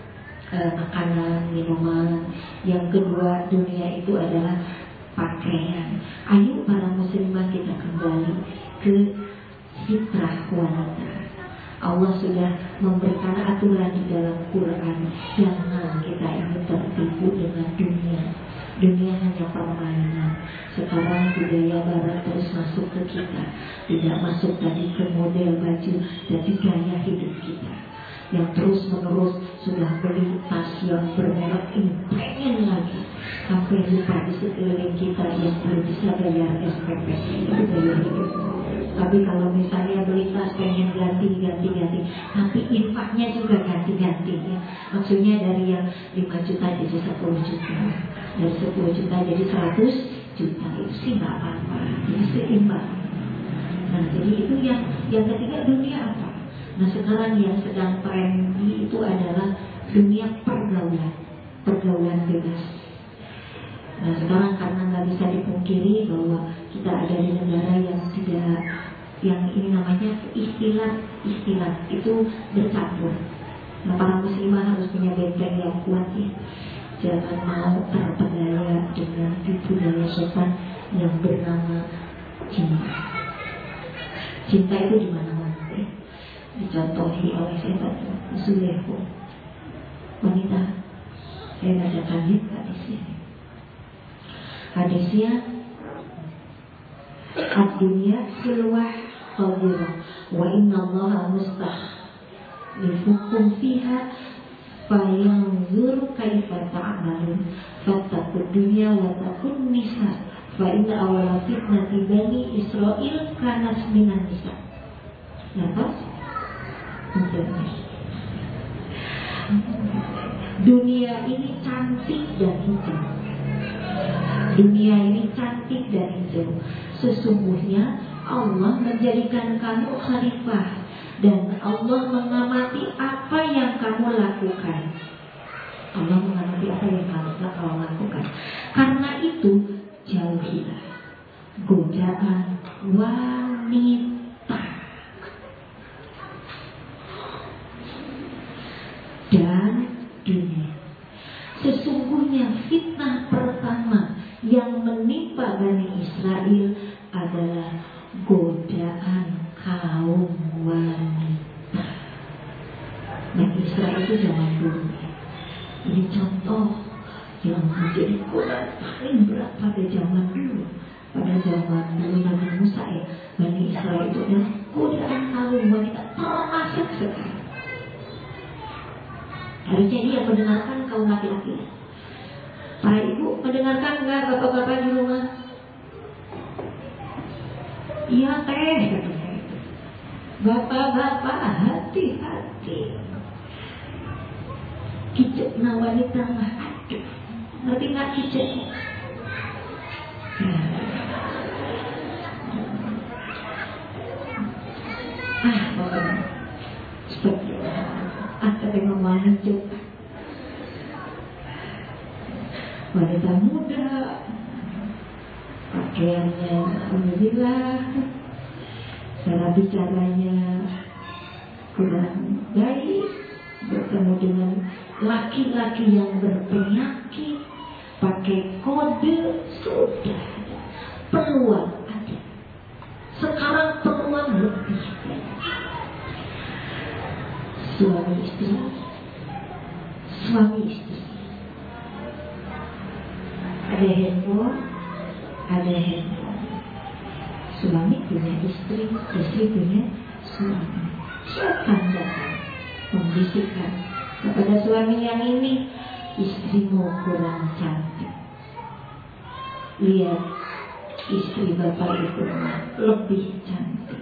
makanan, minuman. Yang kedua dunia itu adalah pakaian. Ayo para muslimah kita kembali ke fitrah wanita. Allah sudah memberikan aturan di dalam Quran. Jangan kita ini tertipu dengan dunia. Dunia hanya permainan. Sekarang budaya barat terus masuk ke kita. Tidak masuk tadi ke model baju, jadi gaya hidup kita. Yang terus menerus sudah beli tas yang bermerek ini, pengen lagi. Sampai lupa di sekeliling kita yang belum bisa bayar SPP. Itu gaya hidup. Tapi kalau misalnya beli tas pengen ganti, tapi infaknya juga ganti-ganti ya. Maksudnya dari yang 5 juta jadi 10 juta, dari 10 juta jadi 100 juta, itu sih nggak apa-apa, jadi seimbang. Nah, jadi itu yang ketiga, dunia apa? Nah, sekarang yang sedang trendy itu adalah dunia pergaulan bebas. Nah, sekarang karena nggak bisa dipungkiri bahwa kita ada di negara yang tidak, yang ini namanya istilah itu bercampur. Nah, para muslimah harus punya benteng yang kuat ya. Jangan mau terpedaya dengan tipu daya setan yang bernama cinta. Cinta itu di mana-mana ya. Dicontohi oleh setan Zulekho. Wanita, saya bacakan ya hadisnya. Hadisnya, ad-dunya silwah qadirah wa inna allaha mustahlifukum fiha fayanzur kaifa ta'malun fattaqud dunya wa taqun nisa fa inna awala fitnati bani Israil kanas minan nisa. Nafas? Dunia ini cantik dan hijau. Dunia ini cantik dan hijau. Sesungguhnya Allah menjadikan kamu khalifah dan Allah mengamati apa yang kamu lakukan. Allah mengamati apa yang kamu lakukan. Karena itu jauhilah godaan wanita dan dunia. Sesungguhnya fitnah pertama Israel adalah godaan kaum wanita. Bani Israel itu zaman dulu. Ini contoh yang menjadi godaan paling berat pada zaman dulu. Pada zaman dulu Nabi Musa ya, Bani Israel itu adalah godaan kaum wanita termasuk sekali. Harusnya dia mendengarkan kaum laki-laki. Para ibu mendengarkan enggak bapak-bapak di rumah? Iya teh, katanya. Bapak-bapak hati-hati. Kicukna wanita mah aduh. Ngerti nggak kicuk? Pokoknya seperti ada yang wanita, wanita muda, pakaiannya alhamdulillah, cara bicaranya kurang baik, bertemu dengan laki-laki yang berpenyakit, pakai kode, sudah peluang ada. Sekarang peluang lebih banyak. Suami istri, ada handphone, suami punya istri, istri punya suami. Siapa datang membisikkan kepada suami yang ini, istrimu kurang cantik. Lihat istri bapak itu lebih cantik.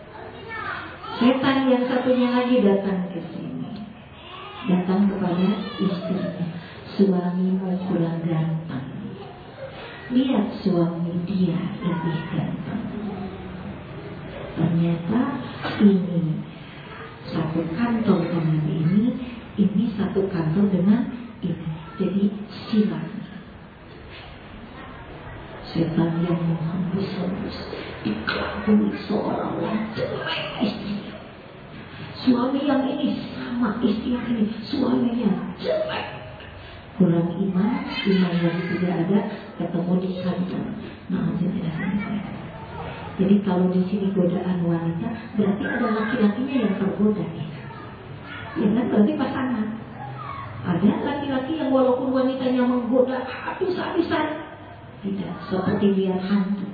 Setan yang satunya lagi datang ke sini, datang kepada istrinya, suamimu kurang ganteng. Lihat suami dia lebih ganteng. Ternyata ini satu kantor dengan ini satu kantor dengan ini. Jadi silang. Setan yang menghembus-hembus dikelabui seorang wanita istrinya. Suami yang ini sama istri yang ini, suaminya jelek, kurang iman yang tidak ada, ketemu di kantor. Jadi kalau di sini godaan wanita, berarti ada laki-lakinya yang tergoda. Ya kan, berarti pasangan. Ada laki-laki yang walaupun wanitanya menggoda habis-habisan, tidak seperti lihat hantu.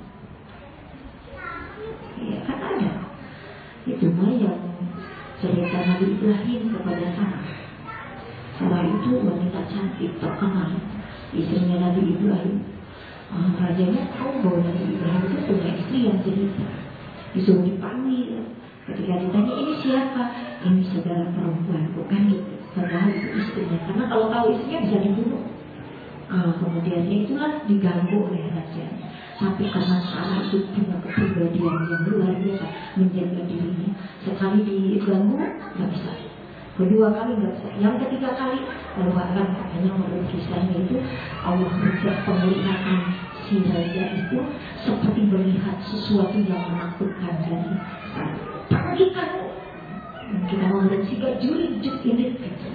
Ya kan ada. Itu mah yang cerita Nabi Ibrahim kepada Sarah. Sarah itu wanita cantik terkenal, istrinya Nabi Ibrahim. Rajanya tahu bahwa Nabi Ibrahim itu punya istri yang cerita. Disuruh dipanggil. Ketika ditanya ini siapa? Ini saudara perempuan, bukan itu. Padahal itu istrinya. Karena kalau tahu istrinya bisa dibunuh. Kemudian itulah diganggu oleh rajanya. Tapi karena Sarah itu punya kepribadian yang luar biasa, menjaga dirinya. Sekali diganggu, nggak bisa. Kedua kali nggak bisa. Yang ketiga kali, lalu akan katanya menurut kisahnya itu Allah berubah penglihatan si raja itu seperti melihat sesuatu yang menakutkan dari Sarah. Pergi kamu. Kita menurut si jurik ini.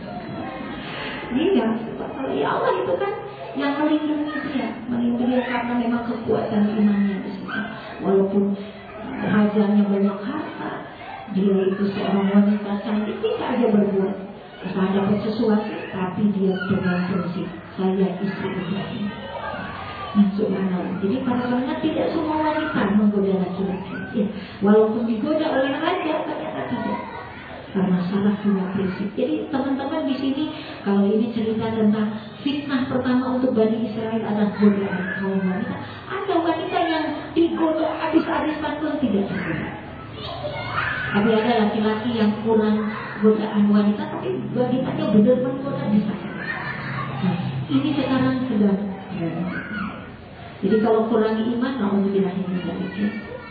Iya, kalau ya Allah itu kan yang melindungi dia karena memang kekuatan imannya di situ. Walaupun rajanya banyak harta, dia itu seorang wanita cantik, bisa aja berbuat dapat sesuatu, tapi dia dengan prinsip saya istri Ibrahim. Nah, subhanallah. Jadi para wanita tidak semua wanita menggoda laki-laki. Ya, walaupun digoda oleh raja, ternyata tidak. Karena Sarah punya prinsip. Jadi teman-teman di sini, kalau ini cerita tentang fitnah pertama untuk Bani Israel adalah godaan kaum wanita. Ada wanita yang digoda habis-habisan pun tidak tergoda. Tapi ada laki-laki yang kurang godaan wanita, tapi wanitanya benar menggoda bisa. Nah, ini sekarang sedang. Jadi kalau kurang iman, alhamdulillah ini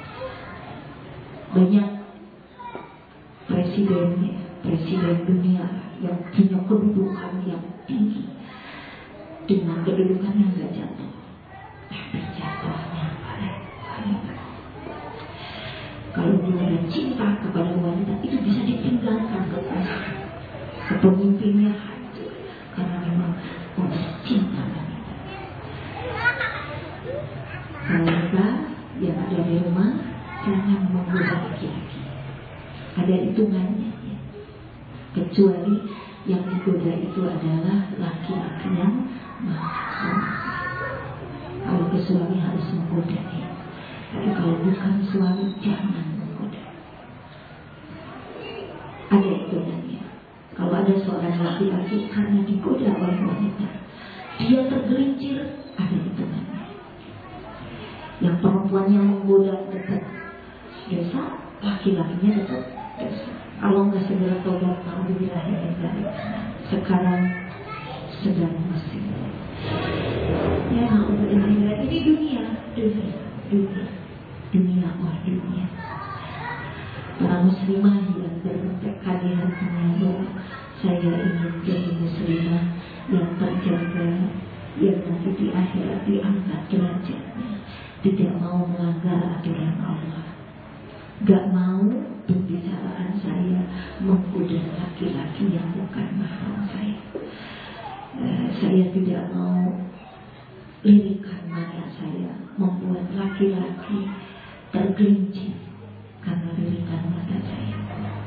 banyak presiden dunia yang punya kedudukan yang tinggi dengan kedudukan yang gak jatuh, tapi jatuhnya pada wanita. Kalau dia ada cinta kepada wanita, itu bisa ditinggalkan ke pemimpinnya hancur karena memang cinta wanita. Wanita di rumah, jangan menggoda laki-laki. Ada hitungannya ya. Kecuali yang digoda itu adalah laki-laki yang mahram. Kalau ke suami harus menggoda ya. Tapi kalau bukan suami jangan menggoda. Ada hitungannya. Kalau ada seorang laki-laki karena digoda oleh wanita, dia tergelincir, ada hitungannya. Yang perempuannya menggoda tetap dosa, laki-lakinya tetap dosa. Kalau nggak segera tobat, alhamdulillah sekarang sedang musik. Ya alhamdulillah, ini dunia. Para muslimah yang bertekad di hatinya bahwa saya ingin jadi muslimah yang terjaga, yang nanti di akhirat diangkat derajatnya, tidak mau melanggar aturan Allah, gak mau pembicaraan saya menggoda laki-laki yang bukan mahram saya. Saya tidak mau lirikan mata saya membuat laki-laki tergelincir karena lirikan mata saya.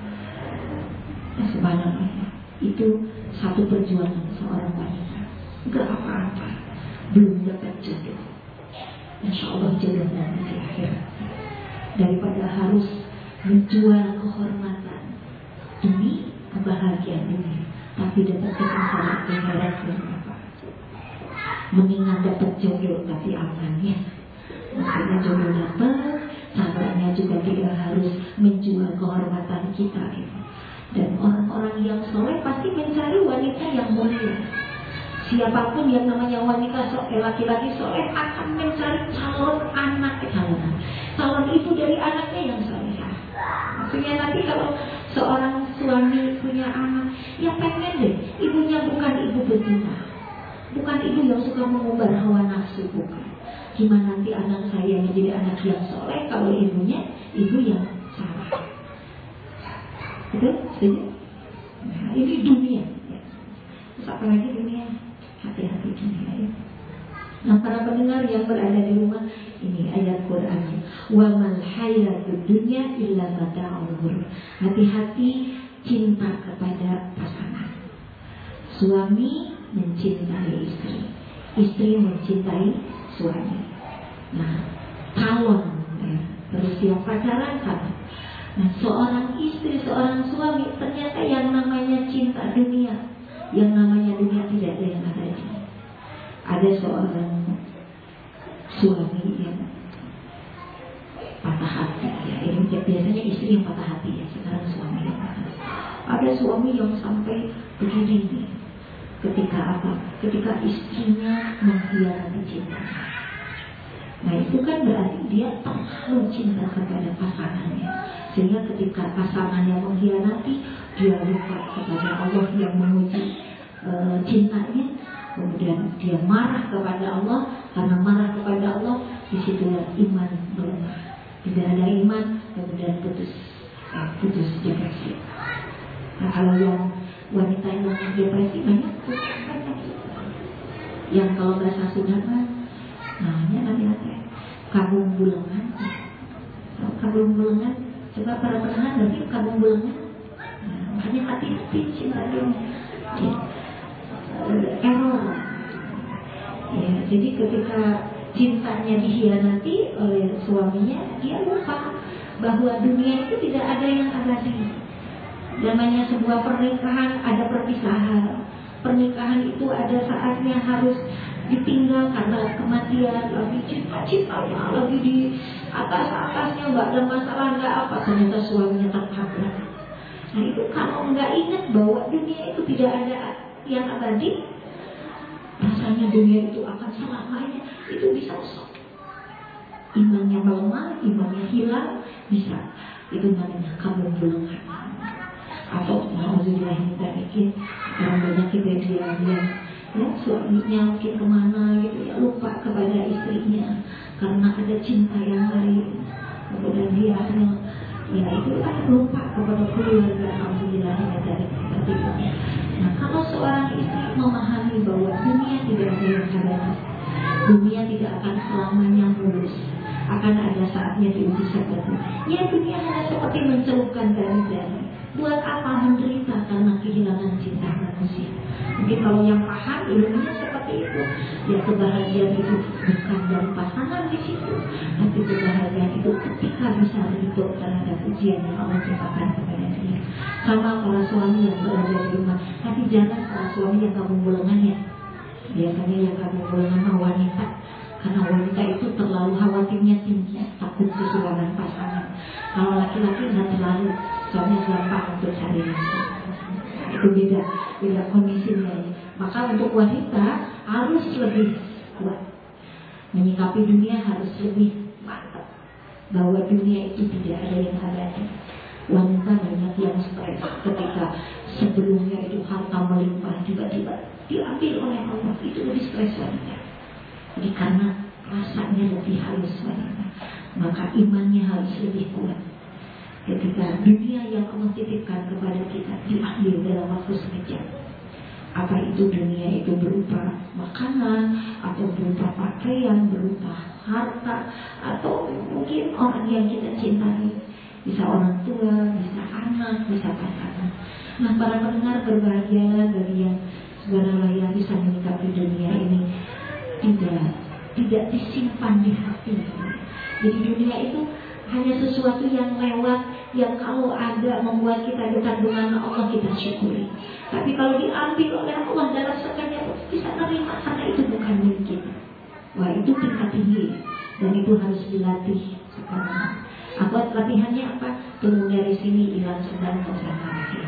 Subhanallah, itu satu perjuangan seorang wanita. Gak apa-apa, belum dapat jodoh, insya Allah jodoh nanti di akhirat. Daripada harus menjual kehormatan demi kebahagiaan dunia, tapi dapat kesengsaraan di akhirat yang apa? Mendingan dapat jodoh tapi aman ya. Maksudnya jodoh dapat, caranya juga tidak harus menjual kehormatan kita gitu. Dan orang-orang yang soleh pasti mencari wanita yang mulia. Siapapun yang namanya wanita soleh, laki-laki soleh akan mencari calon ibu dari anaknya yang soleh. Maksudnya nanti kalau seorang suami punya anak, ya pengen deh ibunya bukan ibu berzina, bukan ibu yang suka mengumbar hawa nafsu, bukan. Gimana nanti anak saya menjadi anak yang soleh kalau ibunya ibu yang salah? Betul? Setuju? Nah, ini dunia ya. Terus apa lagi dunia? Hati-hati dunia ya. Nah, para pendengar yang berada di rumah, ini ayat Qur'annya. Wa mal hayatud dunya illa mata'ul ghurur. Hati-hati cinta kepada pasangan. Suami mencintai istri, istri mencintai suami. Nah, calon ya, terus yang pacaran kan. Nah, seorang istri, seorang suami, ternyata yang namanya cinta dunia, yang namanya dunia tidak ada yang abadi. Ada seorang suami yang patah hati ya. Ini biasanya istri yang patah hati ya, sekarang suami yang patah hati. Ada suami yang sampai begini nih, ketika apa? Ketika istrinya mengkhianati cintanya. Nah, itu kan berarti dia terlalu cinta kepada pasangannya, sehingga ketika pasangannya mengkhianati, dia lupa kepada Allah yang menguji cintanya. Kemudian dia marah kepada Allah. Karena marah kepada Allah, disitulah iman melemah. Tidak ada iman, kemudian putus depresi. Nah, kalau yang wanita yang depresi banyak. Yang kalau bahasa Sunda kan namanya nanti kabung bulengan. Kabung bulengan, coba para pendengar lagi kabung bulengan. Nah, makanya hati-hati cinta dunia. Error. Ya, jadi ketika cintanya dikhianati oleh suaminya, dia lupa bahwa dunia itu tidak ada yang abadi. Namanya sebuah pernikahan ada perpisahan. Pernikahan itu ada saatnya harus ditinggal karena kematian, lagi cinta-cintanya, lagi di atas-atasnya, nggak ada masalah, nggak apa, ternyata suaminya tertabrak. Nah, itu kalau nggak ingat bahwa dunia itu tidak ada yang abadi, rasanya dunia itu akan selamanya, itu bisa usok. Imannya melemah, imannya hilang, bisa. Itu namanya kabung bulengan. Atau alhamdulillah kita bikin orang banyak kejadian yang ya, suaminya mungkin kemana gitu ya, lupa kepada istrinya karena ada cinta yang lain. Kemudian dia ya itu lupa kepada keluarga. Alhamdulillah dari seperti itu. Nah, kalau seorang istri memahami bahwa dunia tidak ada yang abadi, dunia tidak akan selamanya mulus, akan ada saatnya diuji seperti ya dunia hanya seperti mencelupkan jari-jari. Buat apa menderita karena kehilangan cinta manusia? Mungkin kalau yang paham ilmunya seperti itu, ya kebahagiaan itu bukan dari pasangan di situ, tapi kebahagiaan itu ketika bisa ridho terhadap ujian yang Allah ciptakan kepada dia. Sama para suami yang berada di rumah, tapi jangan para suami yang kamu bulangannya. Biasanya yang kamu bulangan wanita, karena wanita itu terlalu khawatirnya tinggi, takut kehilangan pasangan. Kalau laki-laki nggak terlalu, soalnya gampang untuk cari nafsu. Itu beda kondisinya. Maka untuk wanita harus lebih kuat, menyikapi dunia harus lebih mantap, bahwa dunia itu tidak ada yang abadi. Wanita banyak yang stres ketika sebelumnya itu harta melimpah tiba-tiba diambil oleh Allah, itu lebih stres wanita. Jadi karena rasanya lebih halus wanita, maka imannya harus lebih kuat. Ketika dunia yang Allah titipkan kepada kita diambil dalam waktu sekejap, apa itu dunia itu berupa makanan, atau berupa pakaian, berupa harta, atau mungkin orang yang kita cintai, bisa orang tua, bisa anak, bisa pasangan. Nah, para pendengar, berbahagialah dari yang segala yang bisa menyikapi dunia ini tidak disimpan di hati. Jadi dunia itu hanya sesuatu yang lewat, yang kalau ada membuat kita dekat dengan Allah, kita syukuri. Tapi kalau diambil oleh Allah dalam sekejap, bisa terima karena itu bukan milik kita. Wah, itu tingkat tinggi, dan itu harus dilatih sekarang. Apa latihannya apa? Turun dari sini, hilang sedang bersama lagi.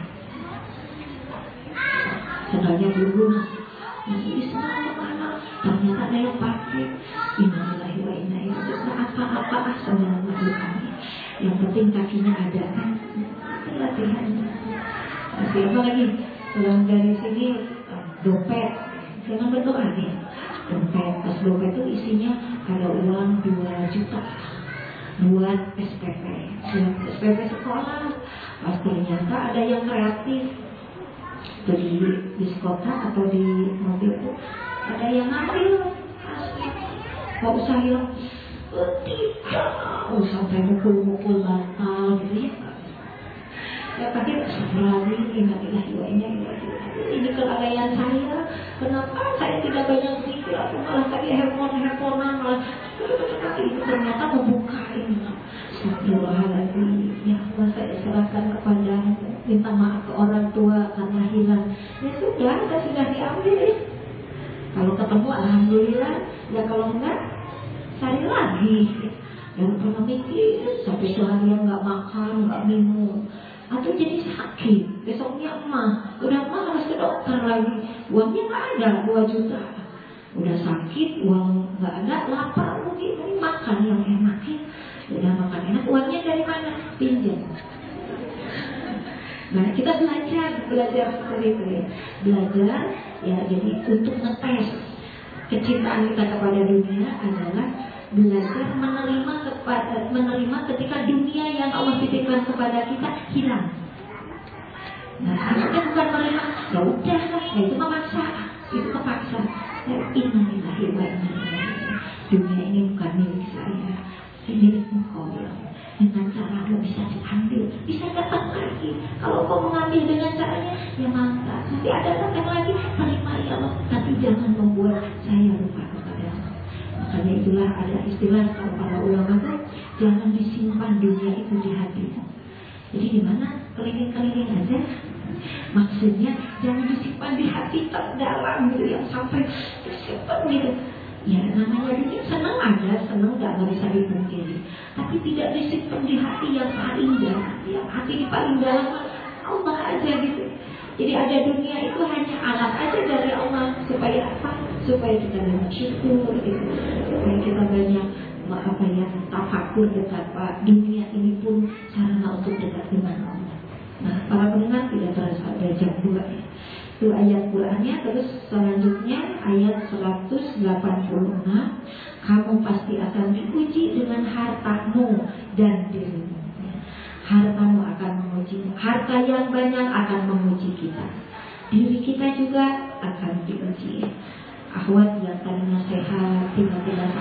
Sebenarnya dulu masih Islam mana, ternyata ada yang pakai innalillahi wa inna ilaihi raji'un. Apa sama makhluk kami. Yang penting kakinya ada kan? Latihannya. Tapi apa lagi? Pulang dari sini dompet, jangan berdoa nih. Dompet, pas dompet itu isinya ada uang 2 juta buat SPP, SPP sekolah. Pas ternyata ada yang kreatif, di diskotak atau di mobil itu ada yang ngambil asli. Kok usah hilang? Tidak, sampai mukul-mukul bantal gitu ya. Ya pakai lagi innalillahi wa inna ilaihi raji'un. Ini kelalaian saya. Kenapa saya tidak banyak zikir? Aku malah tadi handphonean malah itu ternyata membuka ini. Astagfirullahaladzim. Ya Allah, saya serahkan kepadamu. Minta maaf ke orang tua karena hilang. Ya sudah diambil ya. Kalau ketemu alhamdulillah. Ya kalau enggak, cari lagi. Jangan pernah mikir sampai seharian nggak makan, nggak minum, atau jadi sakit. Besoknya udah harus ke dokter lagi. Uangnya nggak ada, 2 juta. Udah sakit, uang nggak ada, lapar mungkin, ini makan yang enak ya. Udah makan enak, uangnya dari mana? Pinjam. Nah, kita belajar seperti itu ya. Belajar ya, jadi untuk ngetes kecintaan kita kepada dunia adalah belajar menerima ketika dunia yang Allah titipkan kepada kita hilang. Nah, harusnya bukan menerima, ya udah lah, ya itu memaksa, itu kepaksa. Innalillahi wa inna ilaihi raji'un. Dunia ini bukan milik saya, milik Engkau ya. Dengan cara lo bisa diambil, bisa datang lagi. Kalau kau mengambil dengan caranya, ya mantap. Nanti ada datang lagi, terima ya Allah. Tapi jangan membuat saya lupa kepada Allah. Makanya itulah ada istilah kalau para ulama itu, jangan disimpan dunia itu di hati. Jadi di mana keliling-keliling aja. Maksudnya jangan disimpan di hati terdalam gitu, yang sampai tersimpan gitu. Ya namanya dunia senang nggak bisa dipungkiri. Tapi tidak disimpan di hati yang paling dalam, yang hati paling dalam Allah aja gitu. Jadi ada dunia itu hanya alat aja dari Allah supaya apa? Supaya kita banyak syukur gitu. Supaya kita banyak tafakur betapa dunia ini pun sarana untuk dekat dengan Allah. Nah, para pendengar, tidak terasa ada jam 2 ya. Itu ayat Qur'annya. Terus selanjutnya ayat 186, kamu pasti akan diuji dengan hartamu dan dirimu. Hartamu akan mengujimu. Harta yang banyak akan menguji kita. Diri kita juga akan diuji. Akhwat yang tadinya sehat tiba-tiba sakit.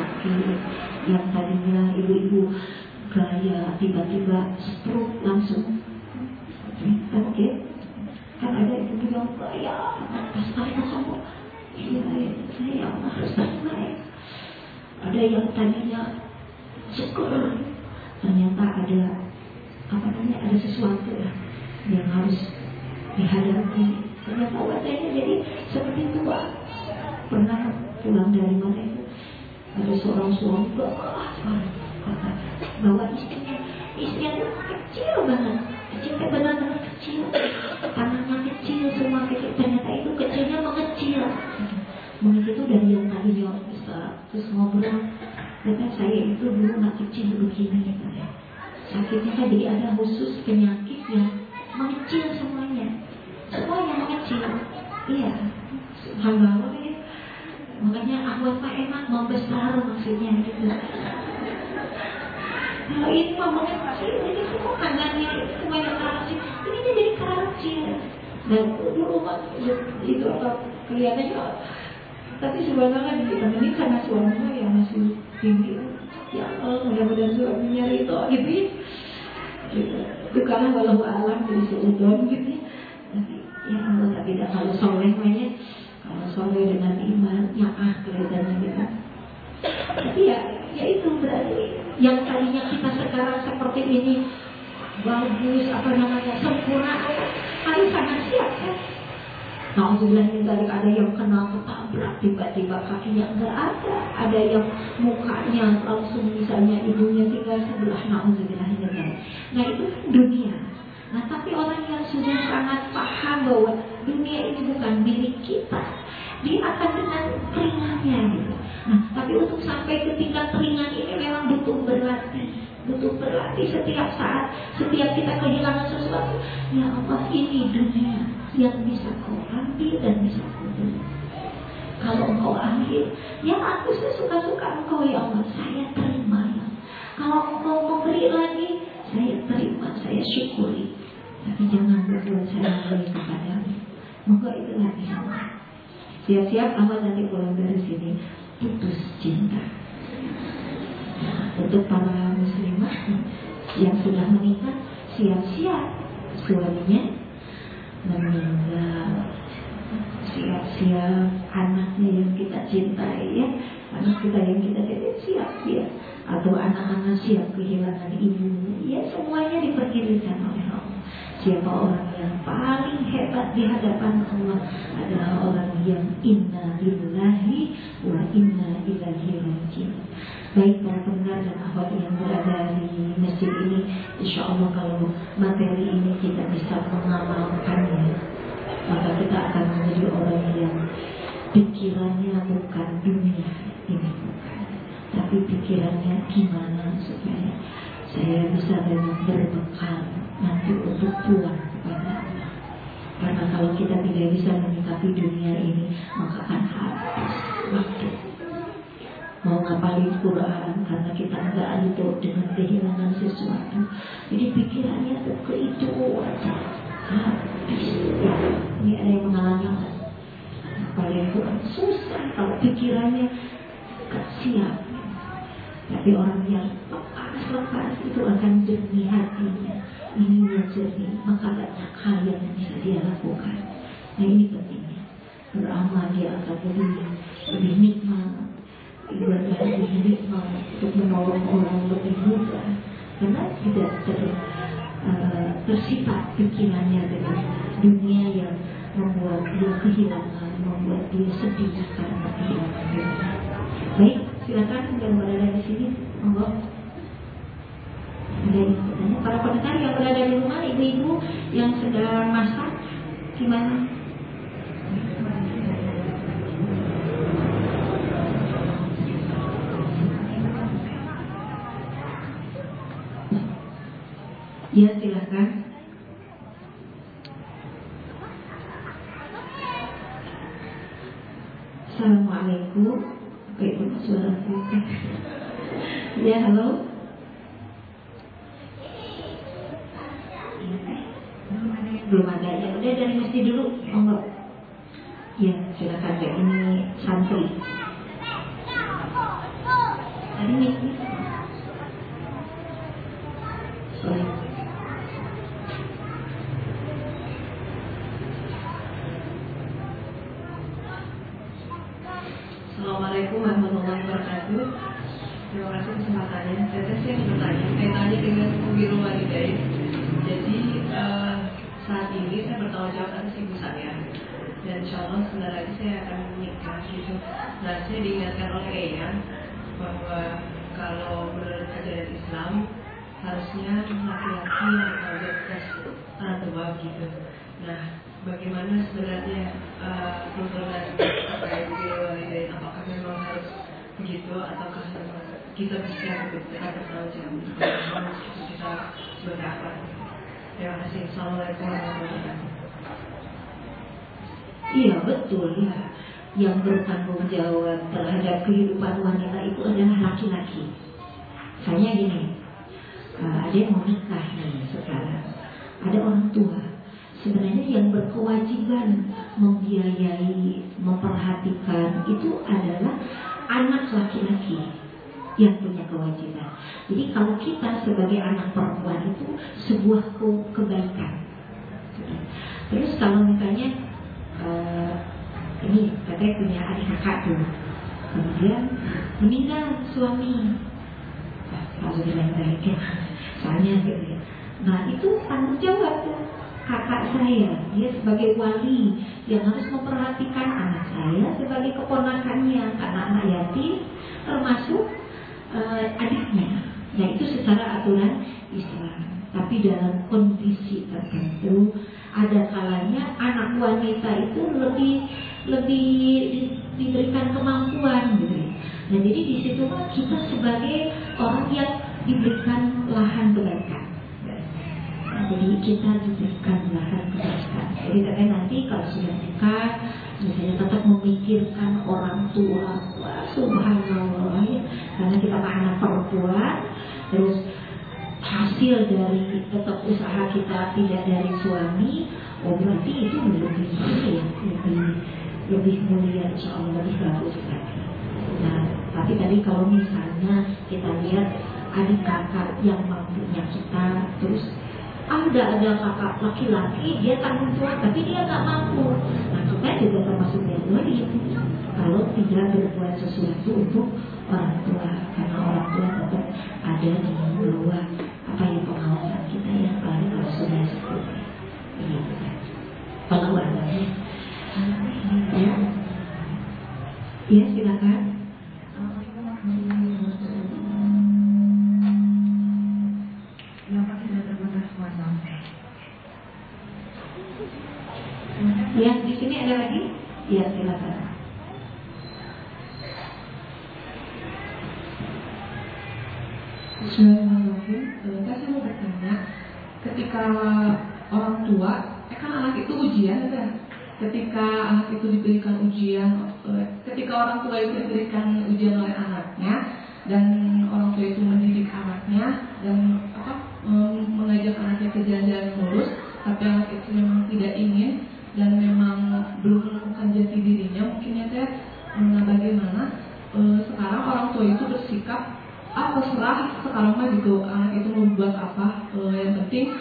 sakit, yang tadinya ibu-ibu gaya tiba-tiba stroke langsung. Oke, kan ada ibu yang gaya pas air kamu, ya Allah harus naik. Ada yang tadinya syukur, ternyata ada ada sesuatu yang harus dihadapi. Ternyata wajahnya jadi seperti tua. Pernah pulang dari mana itu, ada seorang suami kata bahwa istrinya itu kecil banget, kecilnya benar-benar kecil, tangannya kecil, semua kecil. Ternyata itu kecilnya mengecil. Begitu dari yang tadinya besar, terus ngobrol, kata saya itu dulu nggak kecil begini, sakitnya kan jadi ada khusus penyakit yang mengecil semuanya mengecil. Iya, subhanallah ya. Makanya ahwat mah enak membesar maksudnya gitu. Kalau ini mah mengecil, jadi semua tangannya semuanya kecil, ini jadi kecil. Dan dulu mah itu apa kelihatannya. Tapi sebenarnya ditemenin karena suaminya yang masih tinggi. Ya Allah, mudah-mudahan suaminya itu gitu. Itu karena walau alam jadi seudon gitu. Tapi ya Allah, tapi tidak kalau soleh banyak. Kalau soleh dengan iman, ya kelihatannya gitu. Tapi ya itu berarti yang tadinya kita sekarang seperti ini bagus, sempurna, harus sangat siap kan? Alhamdulillah dari ada yang kena ketabrak tiba-tiba kakinya nggak ada, ada yang mukanya langsung misalnya ibunya tinggal sebelah, alhamdulillah. Nah itu dunia. Nah tapi orang yang sudah sangat paham bahwa dunia ini bukan milik kita, dia akan dengan keringannya gitu. Nah tapi untuk sampai ke tingkat keringan ini memang butuh berlatih setiap saat, setiap kita kehilangan sesuatu. Ya Allah, ini dunia yang bisa kau ambil dan bisa kau beri. Kalau engkau ambil, ya aku sesuka-suka engkau ya Allah, saya terima ya. Kalau engkau memberi lagi, saya terima, saya syukuri. Tapi jangan berbuat saya beri kepadamu. Moga itulah bisa. Siap-siap awal nanti pulang dari sini putus cinta. Nah, untuk para muslimah yang sudah menikah, siap-siap suaminya meninggal, siap-siap anaknya yang kita cintai ya, anak kita yang kita cintai siap dia, atau anak-anak siap kehilangan ibu, ya semuanya diperkirakan oleh Allah. Siapa orang yang paling hebat di hadapan Allah adalah orang yang inna lillahi wa inna ilaihi raji'un. Baik para pendengar dan akhwat yang berada di masjid ini, insya Allah kalau materi ini kita bisa mengamalkannya, maka kita akan menjadi orang yang pikirannya bukan dunia ini, bukan, tapi pikirannya gimana supaya saya bisa berbekal nanti untuk pulang kepada Allah. Karena kalau kita tidak bisa menyikapi dunia ini, maka akan habis waktu. Mau ngapalin Quran karena kita enggak itu dengan kehilangan sesuatu, jadi pikirannya tuh ke itu aja habis. Ini ada yang mengalami ngapalin Quran susah kalau pikirannya gak siap. Tapi orang yang lepas itu akan jernih hatinya, ininya jernih, maka banyak hal yang bisa dia lakukan. Nah ini pentingnya, beramal dia akan lebih nikmat, ibadah lebih nikmat, untuk menolong orang lebih mudah, karena tidak tersifat pikirannya dengan dunia yang membuat dia kehilangan, membuat dia sedih karena kehilangan dunia. Baik, silakan yang berada di sini, monggo. Ada yang bertanya, para pendengar yang berada di rumah, ibu-ibu yang sedang masak, gimana? Ya, silakan. Assalamualaikum. Ibu suara kita. Ya, halo. Belum ada. Ya udah dari masjid dulu. Monggo. Ya, silakan. Ini santri. Assalamualaikum warahmatullahi wabarakatuh. Terima kasih kesempatannya. Saya ingin bertanya kaitannya dengan birrul walidain. Jadi saat ini saya bertanggung jawab atas ibu saya, dan insya Allah sebentar lagi saya akan menikah gitu. Nah, saya diingatkan oleh Eyang bahwa kalau menurut ajaran Islam harusnya laki-laki yang bekas orang tua gitu. Nah, bagaimana sebenarnya tuntunan terkait birrul walidain? Apakah memang harus begitu, ataukah memang kita bisa bertanggung jawab kita sebagai apa? Terima kasih. Assalamualaikum warahmatullahi wabarakatuh. Iya betul ya. Yang bertanggung jawab terhadap kehidupan wanita itu adalah laki-laki. Saya gini, ada yang mau nikah nih sekarang, ada orang tua. Sebenarnya yang berkewajiban membiayai, memperhatikan itu adalah anak laki-laki yang punya kewajiban. Jadi kalau kita sebagai anak perempuan itu sebuah kebaikan. Terus kalau misalnya ini katanya punya adik kakak tuh, kemudian meninggal suami, kalau dilain-lain ya, soalnya gitu ya. Nah itu tanggung jawab tuh kakak saya, dia sebagai wali yang harus memperhatikan anak saya sebagai keponakannya, karena anak yatim termasuk adiknya. Nah itu secara aturan Islam. Tapi dalam kondisi tertentu, ada kalanya anak wanita itu lebih diberikan kemampuan gitu ya. Nah jadi di situ kita sebagai orang yang diberikan lahan kebaikan. Nah, jadi kita diberikan lahan kebaikan. Jadi katanya nanti kalau sudah nikah, misalnya tetap memikirkan orang tua, wah subhanallah ya, karena kita anak perempuan, terus hasil dari tetap usaha kita tidak dari suami, oh berarti itu lebih mulia, insya Allah lebih bagus lagi. Nah, tapi tadi kalau misalnya kita lihat adik kakak yang mampunya kita, terus ada kakak laki-laki dia tanggung jawab tapi dia nggak mampu, nah kita juga termasuk yang lain kalau tidak berbuat sesuatu untuk orang tua, karena orang tua tetap ada di bawah apa yang pengawasan kita ya, kalau sudah seperti ini. Kalau ada ya, ya silakan. Ya, di sini ada lagi? Ya, silakan. Bismillahirrahmanirrahim. Saya mau bertanya, ketika orang tua, kan anak itu ujian, kan? Ketika anak itu diberikan ujian, ketika orang tua itu diberikan ujian oleh anaknya, dan orang tua itu mendidik anaknya dan mengajak anaknya ke jalan yang lurus, tapi anak itu memang tidak ingin dan memang belum menemukan jati dirinya, mungkin ya teh, bagaimana sekarang orang tua itu bersikap terserah sekarang mah gitu, anak itu mau buat apa, yang penting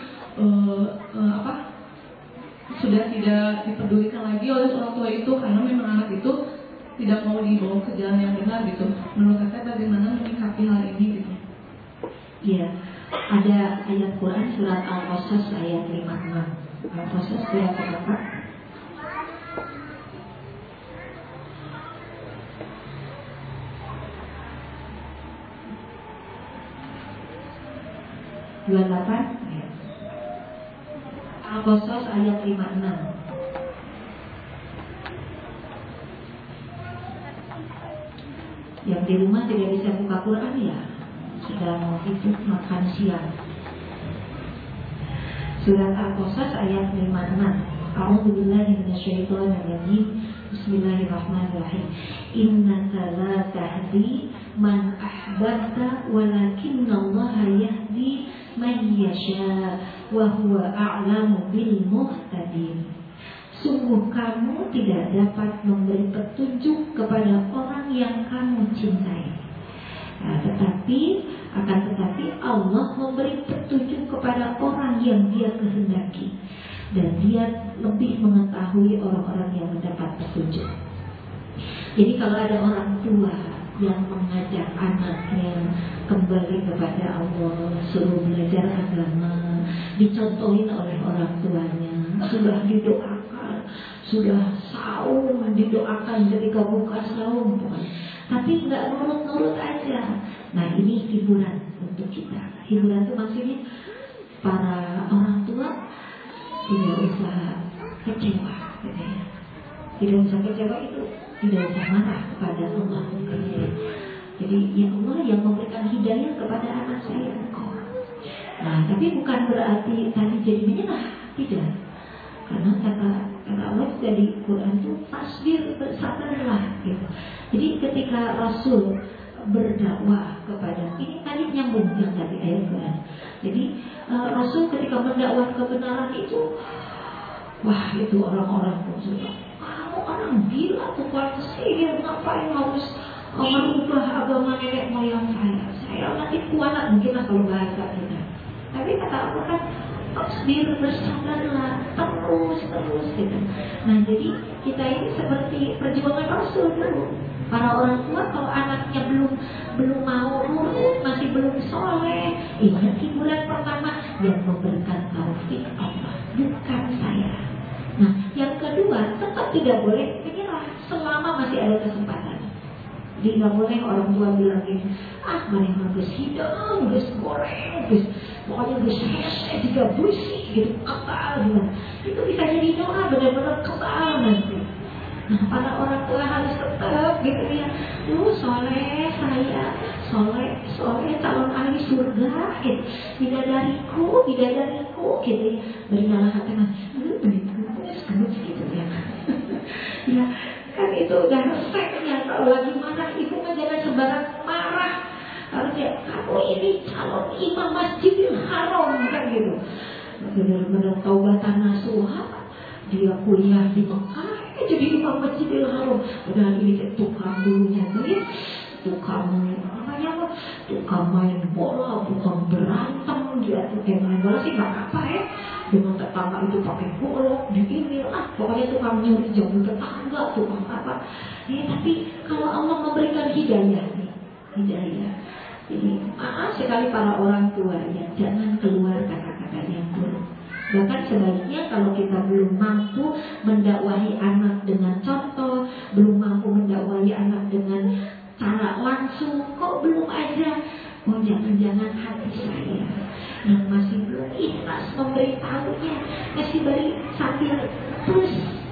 sudah tidak dipedulikan lagi oleh orang tua itu, karena memang anak itu tidak mau dibawa ke jalan yang benar gitu. Menurut saya bagaimana menyikapi hal ini gitu? Ya, ada ayat Quran surat Al-Qasas ayat 56. Al-Qasas surat berapa? Al-Qasas ayat 56. Yang di rumah tidak bisa buka Quran ya, sedang itu makan siang. Surat Al-Qasas ayat 56. A'udzubillahi minasyaitonirrajim. Bismillahirrahmanirrahim. Innaka la tahdi man ahbabta walakinnallaha yahdi man yasha wa huwa a'lamu bil muhtadin. Sungguh kamu tidak dapat memberi petunjuk kepada orang yang kamu cintai. Nah, tetapi Allah memberi petunjuk kepada orang yang Dia kehendaki, dan Dia lebih mengetahui orang-orang yang mendapat petunjuk. Jadi kalau ada orang tua yang mengajak anaknya kembali kepada Allah, suruh belajar agama, dicontohin oleh orang tuanya, sudah didoakan, sudah saum, didoakan ketika buka saum, tapi nggak nurut-nurut aja. Nah, ini hiburan untuk kita. Hiburan itu maksudnya para orang tua tidak usah kecewa, gitu ya. Tidak usah kecewa itu, tidak usah marah kepada Allah. Jadi ya Allah yang memberikan hidayah kepada anak saya engkau. Nah, tapi bukan berarti tadi jadi menyerah, tidak. Karena kata Allah juga di Quran itu fasbir, bersabarlah gitu. Jadi ketika Rasul berdakwah kepada, ini tadi nyambung yang tadi ayat Quran. Jadi Rasul ketika mendakwah kebenaran itu, wah itu orang-orang berkata, kamu orang gila, tukang sihir, ngapain harus merubah agama nenek moyang saya? Saya nanti kualat mungkin lah kalau bahasa kita. Tapi kata Allah kan, fasbir, bersabarlah, terus gitu. Nah, jadi kita ini seperti perjuangan Rasul dulu. Para orang tua kalau anaknya belum mau nurut, masih belum soleh, ingat hiburan pertama yang memberikan taufik Allah, bukan saya. Nah, yang kedua tetap tidak boleh menyerah selama masih ada kesempatan. Jadi nggak boleh orang tua bilang gini, mana harus hidang, harus goreng, harus pokoknya harus hese, juga bersih gitu, kebal gitu. Itu bisa jadi doa benar-benar kebal nanti. Nah, para orang tua harus tetap gitu ya, lu soleh saya, soleh calon ahli surga gitu, bidadariku gitu ya, berilah hati mas, gemes gitu ya. Ya kan itu udah resepnya. Kalau lagi marah ibu kan jangan sembarang marah, harusnya kamu ini calon imam Masjidil Haram kan gitu, benar-benar taubatan nasuha, dia kuliah di Mekah jadi imam Masjidil Haram, padahal ini tukang dulunya tuh, tukang main bola, tukang berantem, dia tuh kayak main bola sih nggak apa ya, dengan tetangga itu pakai golok di ini lah, pokoknya tukang nyuri jamu tetangga, tukang apa. Ya, tapi kalau Allah memberikan hidayah nih, hidayah. Jadi maaf sekali para orang tua ya, jangan keluar kata-kata yang buruk. Bahkan sebaliknya kalau kita belum mampu mendakwahi anak dengan contoh, belum mampu mendakwahi anak dengan cara langsung, kok belum aja, oh jangan-jangan hati saya yang masih belum ikhlas memberitahunya, masih beri sambil terus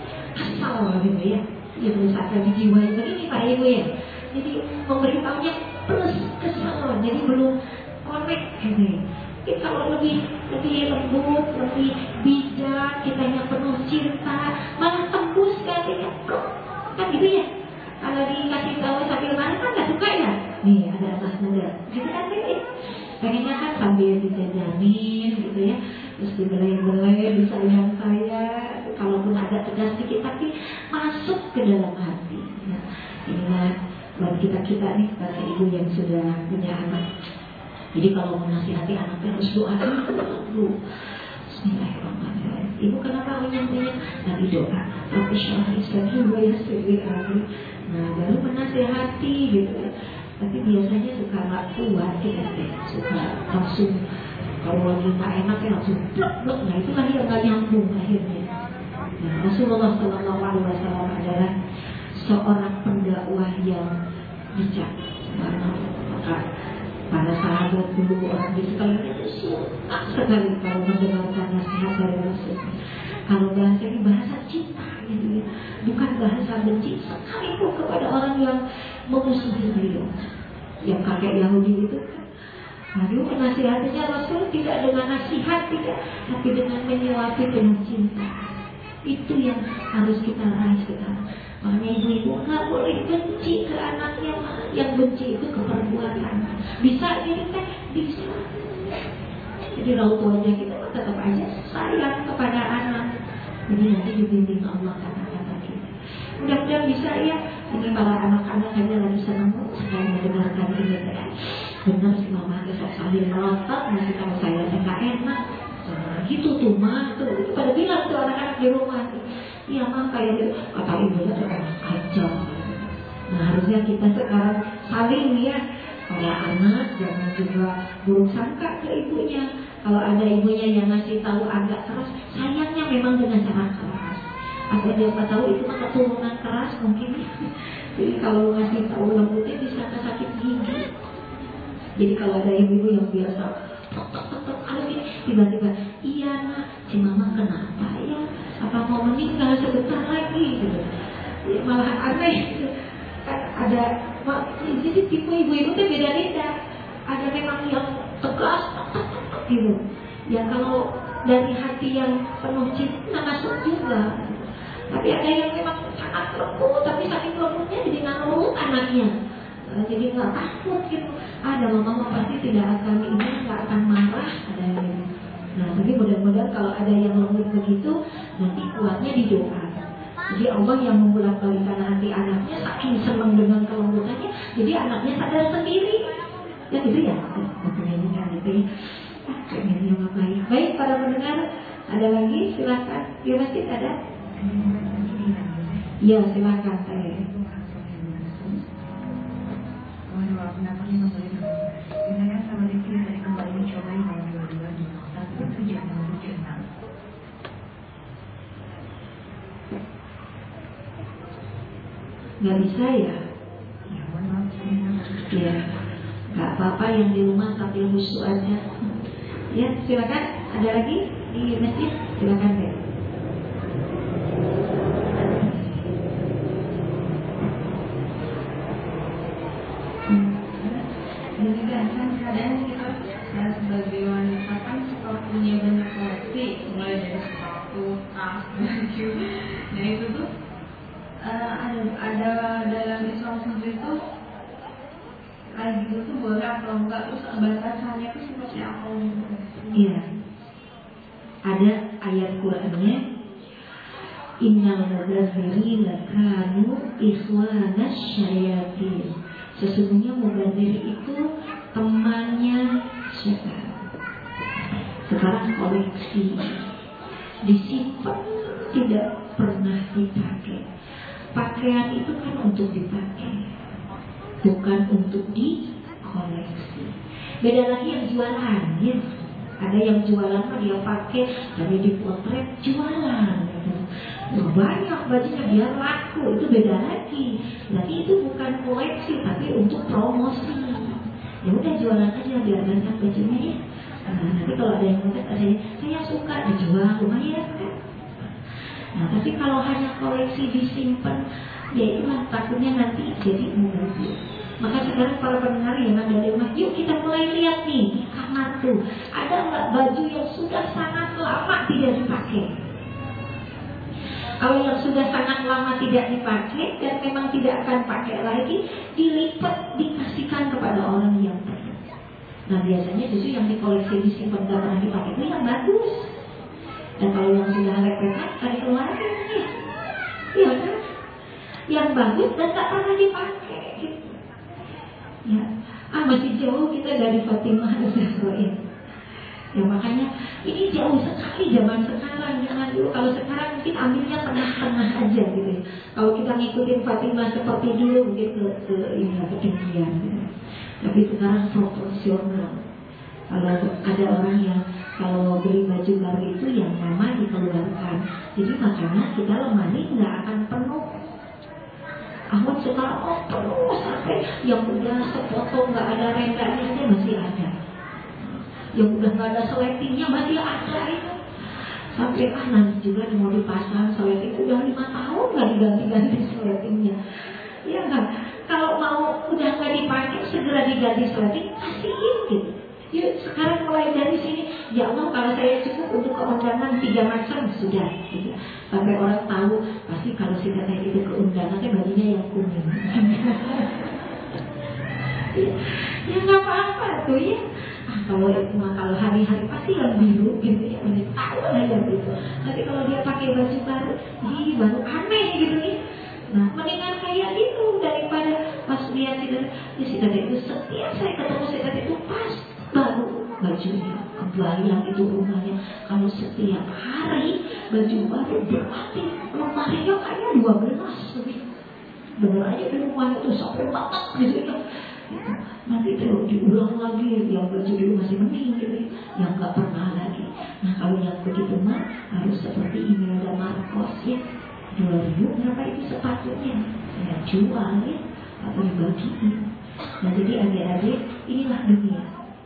asal gitu ya, ya berusaha dijiwai begini Pak Ibu ya. Jadi memberitahunya plus kesal, jadi belum connect gitu. Tapi kalau lebih lembut, lebih bijak, kitanya penuh cinta, malah tembus katanya, kan gitu ya. Kalau dikasih tahu sambil mana kan nggak suka ya. Nih ada mas muda, gitu kan ini. Pengennya kan sambil dijajanin gitu ya, terus dibelai-belai, disayang saya. Kalaupun ada tegas sedikit tapi masuk ke dalam hati. Nah, inilah buat kita nih para ibu yang sudah punya anak. Jadi kalau menasihati anaknya harus doa dulu. Bismillahirrahmanirrahim. Ibu kenapa menyampaikan dari doa? Tapi syar'i dulu ya sendiri. Nah baru menasihati gitu ya. Tapi biasanya suka nggak kuat kita suka langsung kalau lagi nggak enak ya langsung blok. Nah itulah yang nggak nyambung akhirnya. Nah, Rasulullah SAW adalah seorang pendakwah yang bijak. Maka para sahabat dulu orang di sekalian itu suka sekali kalau mendengarkan nasihat dari Rasul. Kalau bahasa ini bahasa cinta gitu ya, bukan bahasa benci sekalipun kepada orang yang memusuhi beliau. Yang kakek Yahudi itu kan, aduh nasihatnya Rasul tidak dengan nasihat tidak, tapi dengan menyuapi dengan cinta. Itu yang harus kita raih sekarang. Makanya ibu-ibu nggak boleh benci ke anaknya, yang benci itu ke perbuatan. Bisa jadi kan bisa. Jadi raut wajah kita tetap aja sayang kepada anak. Jadi nanti dibimbing Allah kata-kata kita. Mudah-mudahan bisa ya. Ini para anak-anak hanya lagi senang sekali mendengarkan ini kan. Benar si mama besok sambil melotot ngasih tahu saya nggak enak. Nah, gitu tuh mah tuh. Itu pada bilang tuh anak-anak di rumah. Iya mah kayak kata ibunya orang aja. Nah harusnya kita sekarang saling ya, kalau anak jangan juga buruk sangka ke ibunya. Kalau ada ibunya yang ngasih tahu agak keras, sayangnya memang dengan cara keras. Atau dia tahu itu keturunan keras mungkin. Jadi kalau ngasih tahu lembutnya bisa sakit gigi. Jadi kalau ada ibu-ibu yang biasa tiba-tiba, iya nak, si mama kenapa ya? Apa mau meninggal sebentar lagi? Gitu. Ya, malah aneh. Gitu. Ada, jadi tipe ibu-ibu itu beda-beda. Ada memang yang tegas, gitu. Ya kalau dari hati yang penuh cinta masuk juga. Tapi ada yang memang sangat lembut, tapi saking lembutnya jadi nggak nurut anaknya. Jadi nggak takut gitu. Ada mama pasti tidak akan ini, nggak akan marah. Ada yang gitu. Nah, tapi mudah-mudahan kalau ada yang lembut begitu, nanti kuatnya di doa. Jadi Allah yang membolak-balikan hati anaknya, saking senang dengan kelembutannya, jadi anaknya sadar sendiri. Ya gitu ya. Ini kan itu ya. Kayaknya yang baik. Baik para pendengar, ada lagi silakan. Di masjid ada? Ya silakan saya. Saya sama istri dari kembali mencoba tahun 2002, tapi sejak tahun 2006. Nggak bisa ya? Ya, mohon maaf saya. Ya, nggak apa-apa yang di rumah sambil khusyuk aja. Ya silakan. Ada lagi di masjid? Silakan deh. Kadang kita sebagai wanita kan suka punya banyak koleksi, mulai dari sepatu, tas, baju. Nah itu tuh ada dalam Islam sendiri tuh lagi itu tuh boleh atau enggak, terus batasannya tuh seperti apa? Iya. Ada ayat Qur'annya, Innal mubazzirina kanu ikhwanas syayatin. Sesungguhnya mubazir itu temannya setan. Sekarang koleksi, disimpan, tidak pernah dipakai. Pakaian itu kan untuk dipakai, bukan untuk dikoleksi. Beda lagi yang jualan ya. Ada yang jualan dia pakai tapi dipotret jualan gitu. Banyak bajunya biar laku, itu beda lagi. Berarti itu bukan koleksi tapi untuk promosi. Ya udah jualan aja biar banyak bajunya ya. Nah, nanti kalau ada yang minta saya suka dijual lumayan kan. Nah tapi kalau hanya koleksi disimpan, ya itu takutnya nanti jadi mubazir. Maka sekarang para pendengar yang ada di rumah, yuk kita mulai lihat nih di kamar tuh, ada nggak baju yang sudah sangat lama tidak dipakai. Kalau yang sudah sangat lama tidak dipakai dan memang tidak akan pakai lagi, dilipat dikasihkan kepada orang yang perlu. Nah biasanya justru yang dikoleksi disimpan nggak pernah dipakai itu yang bagus. Dan kalau yang sudah lepet cari keluarga ya, ya kan? Yang bagus dan tak pernah dipakai gitu. Ya, masih jauh kita dari Fatimah Az-Zahra ya. Ya makanya ini jauh sekali zaman sekarang. Jangan dulu, kalau sekarang mungkin ambilnya tengah-tengah aja gitu ya. Kalau kita ngikutin Fatimah seperti dulu mungkin ketinggian gitu. Tapi sekarang proporsional. Kalau ada orang yang kalau beli baju baru itu yang lama dikeluarkan, jadi makanya kita lemari nggak akan penuh. Ahmad sekarang penuh sampai yang udah sepotong nggak ada renggannya masih ada, yang udah nggak ada seletingnya masih ada itu. Sampai nanti juga mau dipasang seleting udah 5 tahun nggak diganti-ganti seletingnya. Ya kan? Kalau mau udah nggak dipakai segera diganti seleting, kasihin gitu. Yuk sekarang mulai dari sini, ya Allah kalau saya cukup untuk keundangan 3 macam sudah gitu. Sampai orang tahu pasti kalau si teteh itu keundangannya bajunya yang kuning. Ya nggak apa-apa tuh ya. Kalau hari-hari pasti yang biru gitu ya, ini tahu aja gitu. Tapi kalau dia pakai baju baru, baru aneh gitu ya. Nah mendingan kayak gitu daripada pas lihat si teteh itu setiap saya ketemu si teteh itu pas baru bajunya, kebayang itu rumahnya. Kalau setiap hari baju baru berarti lemarinya kayaknya 12 lebih. Dengar aja di rumah itu sampai batak gitu ya. Nanti itu diulang lagi, yang baju dulu masih mending gitu ya, yang nggak pernah lagi. Nah kalau yang begitu mah harus seperti Imelda Marcos ya, 2000 berapa itu sepatunya, saya jual ya, atau dibagiin. Nah jadi adik-adik, inilah dunia.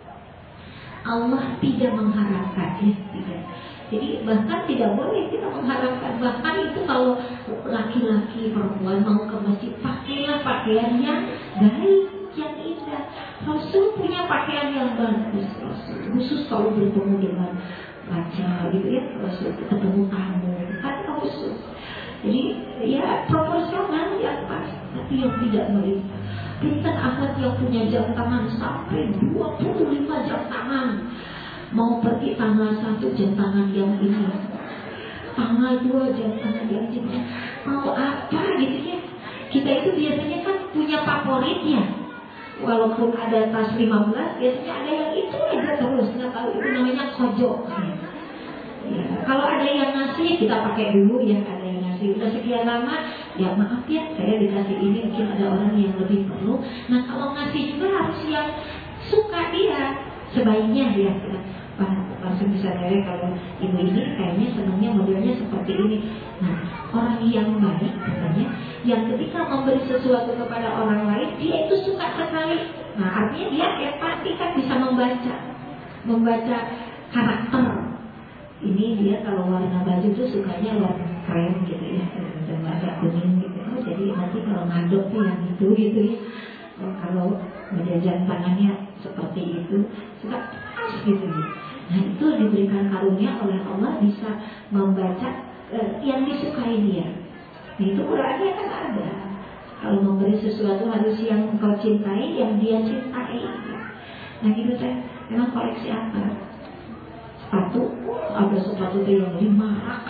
Allah tidak mengharapkan ya, tidak. Jadi bahkan tidak boleh kita mengharapkan. Bahkan itu kalau laki-laki perempuan mau ke masjid, pakailah pakaian yang baik, yang indah. Rasul punya pakaian yang bagus, Rasul. Khusus kalau bertemu dengan raja gitu ya, Rasul ketemu tamu, kan khusus. Jadi ya proporsional yang pas, tapi yang tidak melihat. Pinten Ahmad yang punya jam tangan sampai 25 jam tangan. Mau pergi tanggal 1 jam tangan yang ini, tanggal 2 jam tangan yang ini. Mau apa gitu ya. Kita itu biasanya kan punya favoritnya. Walaupun ada tas 15, biasanya ada yang itu aja terus. Nggak tahu itu namanya kojok ya. Kalau ada yang ngasih kita pakai dulu ya. Ada yang ngasih udah sekian lama, ya maaf ya saya dikasih ini, mungkin ada orang yang lebih perlu. Nah kalau ngasih juga harus yang suka dia, sebaiknya dia langsung bisa dari kalau ibu ini kayaknya senangnya modelnya seperti ini. Nah orang yang baik katanya, yang ketika memberi sesuatu kepada orang lain dia itu suka sekali. Nah artinya dia empati kan, bisa membaca karakter. Ini dia kalau warna baju itu sukanya warna krem gitu ya, dan agak kuning gitu. Oh, jadi nanti kalau ngaduk tuh yang itu gitu ya. Oh, kalau menjajan tangannya seperti itu suka pas gitu ya. Nah itu diberikan karunia oleh Allah, bisa membaca yang disukai dia. Nah itu Qurannya kan ada. Kalau memberi sesuatu harus yang engkau cintai, yang dia cintai. Nah gitu saya memang koleksi apa? Sepatu, ada sepatu tuh yang 5 rak.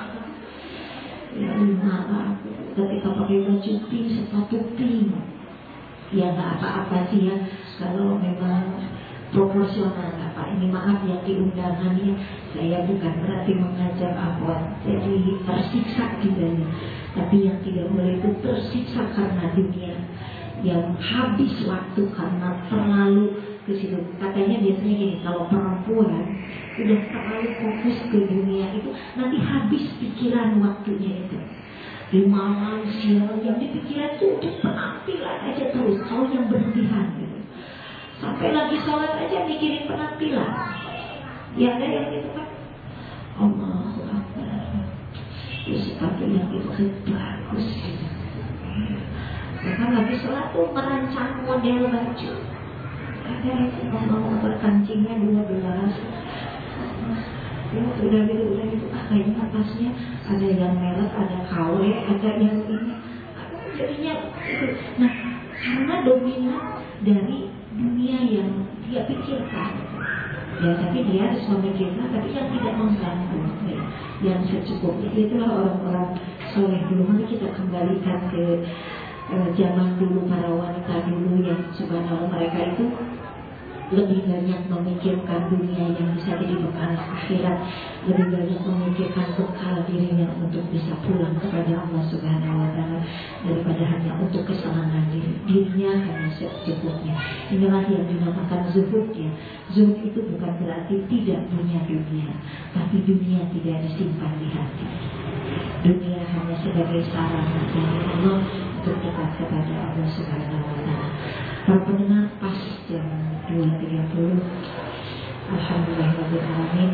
Ya 5 rak. Ketika pakai baju pink, sepatu pink. Ya nggak apa-apa sih ya, kalau memang proporsional apa. Ini maaf yang di undangannya saya bukan berarti mengajar apa, jadi tersiksa juga ya. Tapi yang tidak boleh itu tersiksa karena dunia, yang habis waktu karena terlalu ke situ. Katanya biasanya gini, kalau perempuan udah terlalu fokus ke dunia itu, nanti habis pikiran waktunya itu. Di malam siang yang dipikiran itu untuk penampilan aja terus, kalau yang berlebihan gitu. Sampai lagi sholat aja mikirin penampilan. Ya ada yang gitu kan, Allahu Akbar, itu sepatu yang itu bagus gitu. Bahkan lagi sholat tuh merancang model baju. Ada itu mau berkancingnya 12. Ya udah gitu kayaknya atasnya ada yang merek, ada KW, ada yang ini. Jadinya itu. Nah karena dominan dari dunia yang dia pikirkan ya, tapi dia harus memikirkan, tapi yang tidak mengganggu ya, yang secukupnya. Itulah orang-orang soleh dulu. Mari kita kembalikan ke zaman dulu, para wanita dulu yang subhanallah mereka itu lebih banyak memikirkan dunia yang bisa jadi bekal akhirat, lebih banyak memikirkan bekal dirinya untuk bisa pulang kepada Allah Subhanahu wa Ta'ala, daripada hanya untuk kesenangan dirinya hanya secukupnya. Inilah yang dinamakan zuhud ya. Zuhud itu bukan berarti tidak punya dunia, tapi dunia tidak disimpan di hati. Dunia hanya sebagai sarana dari Allah untuk dekat kepada Allah Subhanahu wa Ta'ala. Para pendengar, pas jam 2.30, alhamdulillahirrahmanirrahim.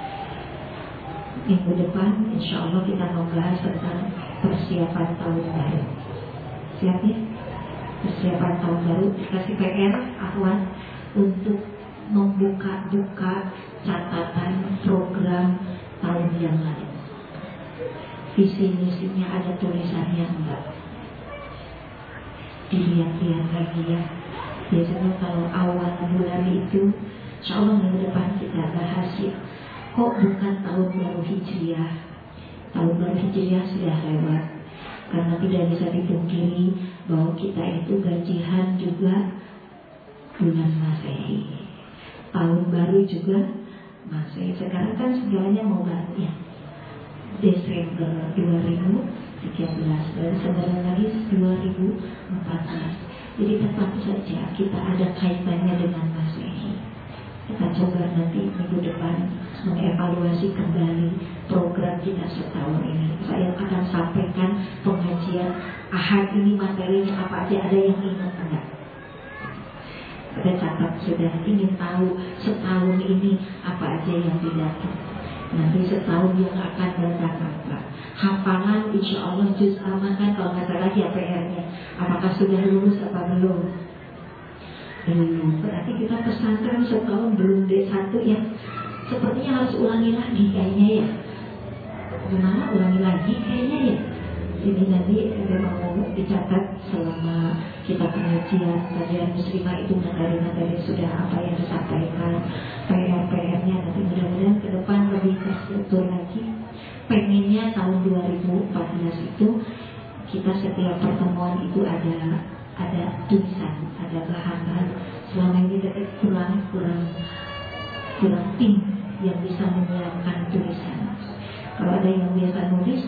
Minggu depan insya Allah kita membahas tentang persiapan tahun baru. Siap ya? Persiapan tahun baru. Dikasih PR Ahwan untuk membuka catatan program tahun yang lalu. Visi misinya ada tulisannya enggak? Dilihat-lihat lagi ya. Biasanya kalau awal bulan itu, insya Allah minggu depan kita bahas ya. Kok bukan tahun baru Hijriah? Tahun baru Hijriah sudah lewat. Karena tidak bisa dipungkiri bahwa kita itu gajian juga bulan Masehi. Tahun baru juga Masehi. Sekarang kan segalanya mau ganti ya. Desember 2019 dan sebentar lagi 2014. Jadi tetap saja kita ada kaitannya dengan Masehi. Kita coba nanti minggu depan mengevaluasi kembali program kita setahun ini. Saya akan sampaikan pengajian Ahad ini materinya apa aja, ada yang ingat enggak? Kita catat sudah, ingin tahu setahun ini apa aja yang didapat. Nanti setahun yang akan datang apa? Hafalan insya Allah juz aman kan kalau nggak salah ya PR-nya. Apakah sudah lulus apa belum? Belum. Berarti kita pesantren setahun belum D1 ya. Sepertinya harus ulangi lagi kayaknya ya. Gimana ulangi lagi kayaknya ya. Ini nanti memang mau dicatat selama kita pengajian muslimah itu materi-materi sudah apa yang disampaikan, PR-nya nanti mudah-mudahan ke depan lebih terstruktur lagi. Pengennya tahun 2014 itu kita setiap pertemuan itu ada tulisan, ada bahan-bahan. Selama ini kurang tim yang bisa menyiapkan tulisan. Kalau ada yang biasa nulis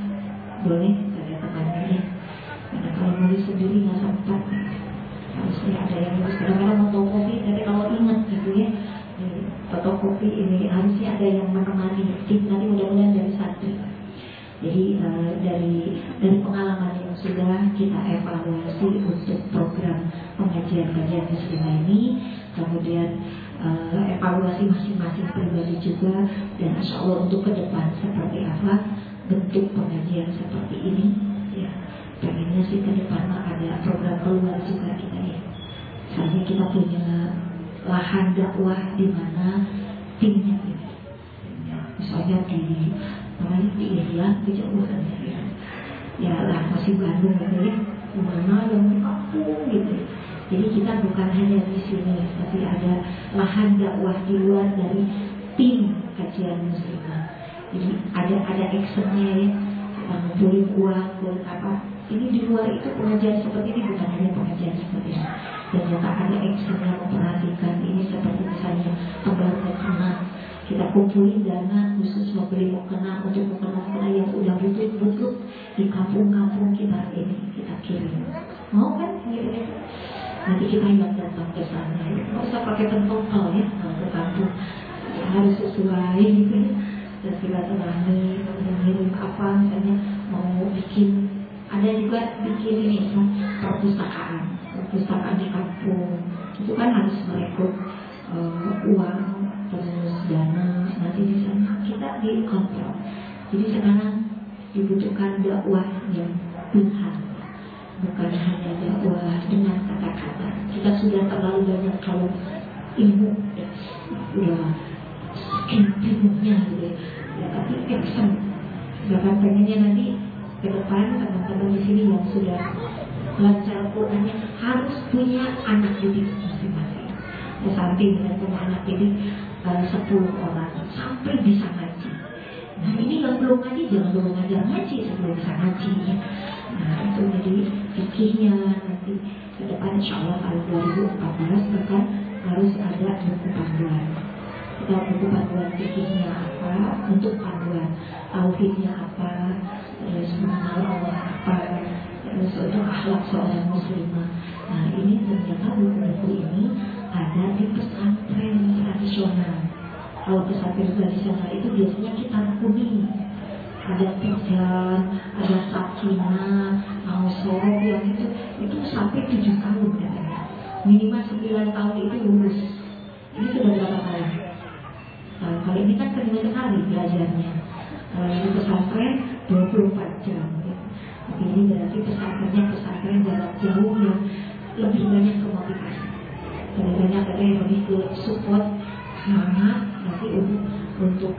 boleh ada temannya ya. Karena kalau nulis sendiri nggak sempat, harusnya ada yang nulis. Kadang-kadang fotokopi, tapi kalau ingat gitu ya, fotokopi ini harusnya ada yang menemani tim. Nanti mudah-mudahan dari santri. Jadi dari pengalaman yang sudah kita evaluasi untuk program pengajian muslimah ini, kemudian evaluasi masing-masing pribadi juga, dan insya Allah untuk ke depan seperti apa bentuk pengajian seperti ini ya. Pengennya sih ke depan ada program keluar juga kita ya. Misalnya kita punya lahan dakwah di mana timnya ini. Misalnya di India, kejauhan ya lah masih Bandung gitu ya. Di mana yang di kampung gitu. Jadi kita bukan hanya di sini, tapi ada lahan dakwah di luar dari tim kajian muslimah. Jadi ada actionnya ya, kita ngumpulin uang buat apa? Ini di luar itu pengajian seperti ini bukan hanya pengajian seperti ini. Dan nyata ada actionnya memperhatikan ini seperti misalnya pembaruan mukena. Kita kumpulin dana khusus membeli mukena untuk mukena yang udah butut-butut di kampung-kampung kita ini kita kirim. Mau kan? Gitu. Nanti kita yang datang ke sana, nggak usah pakai pentopel ya kalau ke kampung. Ya, harus sesuai gitu ya. Dan silaturahmi, mengirim apa misalnya mau bikin, ada juga bikin ini perpustakaan di kampung. Itu kan harus merekrut uang terus dana, nanti di sana kita dikontrol. Jadi sekarang dibutuhkan dakwah yang Tuhan, bukan hanya dakwah dengan kata-kata. Kita sudah terlalu banyak kalau ilmu udah ilmunya gitu ya, tapi action. Bahkan pengennya nanti ke depan teman-teman di sini yang sudah lancar Qurannya harus punya anak didik masing-masing. Ya, sampai dengan punya anak didik 10 orang sampai bisa ngaji. Nah ini yang belum ngaji jangan dulu ngajar ngaji sebelum bisa ngaji ya. Nah itu jadi fikihnya nanti ke depan insya Allah tahun 2014 bahkan harus ada buku panduan. Kita buku panduan fikihnya apa, untuk panduan tauhidnya apa, terus mengenal Allah apa, terus untuk akhlak seorang muslimah. Nah ini ternyata buku-buku ini ada di pesantren tradisional. Kalau pesantren tradisional itu biasanya kitab kuning, ada Tijan, ada Sakinah, Mausorob yang itu sampai 7 tahun katanya. Minimal 9 tahun itu lulus. Ini sudah berapa tahun? Kalau ini kan kedua kali belajarnya. Kalau ini pesantren 24 jam. Tapi ini berarti pesantren jarak jauh yang lebih banyak ke motivasi. Lebih banyak katanya lebih ke support semangat nanti untuk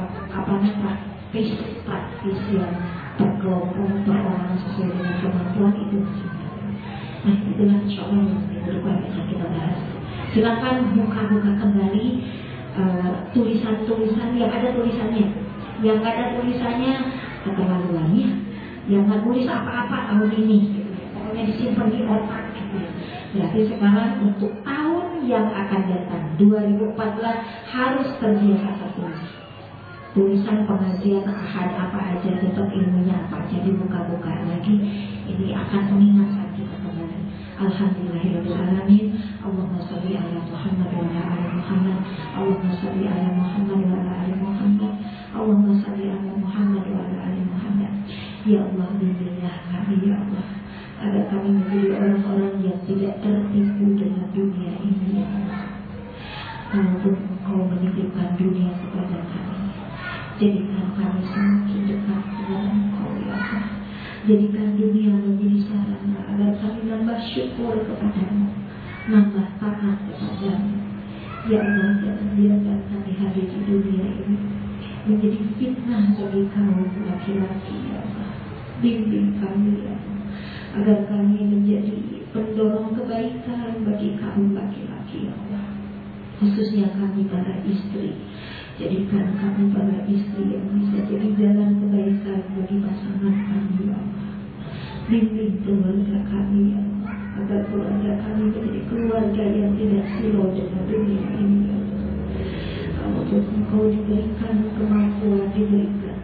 praktis yang berkelompok perorangan sesuai dengan kemampuan itu masing-masing. Nah itulah insya Allah yang minggu depan bisa kita bahas. Silakan buka-buka kembali tulisan-tulisan yang ada tulisannya. Yang nggak ada tulisannya keterlaluannya. Yang nggak tulis apa-apa tahun ini gitu. Pokoknya disimpan di otak gitu. Berarti sekarang untuk tahun yang akan datang 2014 harus terbiasa tulis. tulisan pengajian ahad apa aja, dapat ilmunya apa aja, dibuka-buka lagi, ini akan mengingatkan kita kembali. Alhamdulillahirrahmanirrahim. Allahumma sholli ala Muhammad wa ala ali Muhammad. Allahumma sholli ala Muhammad wa ala ali Muhammad. Allahumma sholli ala Muhammad wa ala ali Muhammad. Ya Allah, bimbinglah kami ya Allah, agar kami menjadi orang-orang yang tidak tertipu dengan dunia ini ya Allah. Kalaupun Engkau menitipkan dunia kepada kami, jadikan kami semakin dekat dengan Engkau ya Allah. Jadikan dunia menjadi sarana agar kami nambah syukur kepadamu, nambah taat kepadamu. Ya Allah, jangan biarkan kami hadir di dunia ini menjadi fitnah bagi kaum laki-laki ya Allah. Bimbing kami ya Allah, agar kami menjadi pendorong kebaikan bagi kaum laki-laki ya Allah. Khususnya kami para istri, jadikan kami para istri yang bisa jadi jalan kebaikan bagi pasangan kami ya Allah. Bimbing keluarga kami ya Allah, agar keluarga kami menjadi keluarga yang tidak silau dengan dunia ini ya Allah. Kalaupun Engkau diberikan kemampuan, diberikan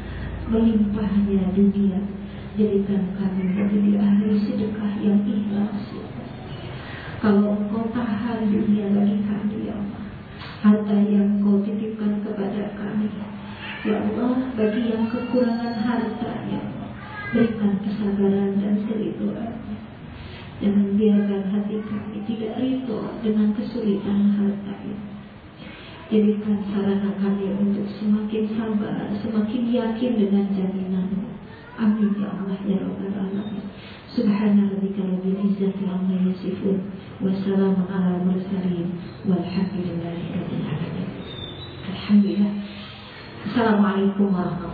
melimpahnya dunia, jadikan kami menjadi ahli sedekah yang ikhlas ya Allah. Kalau Engkau tahan dunia bagi kami ya Allah, harta yang Engkau titipkan kepada kami ya Allah, bagi yang kekurangan harta ya Allah, berikan kesabaran dan keriduan. Jangan biarkan hati kami tidak ridho dengan kesulitan harta ini. Jadikan sarana kami untuk semakin sabar, semakin yakin dengan jaminan-Mu. Amin ya Allah ya Rabbal Alamin. Subhana rabbika rabbil izzati amma yasifun, wa salamun ala mursalin, walhamdulillahi rabbil alamin. Alhamdulillah. Assalamualaikum warahmatullahi wabarakatuh.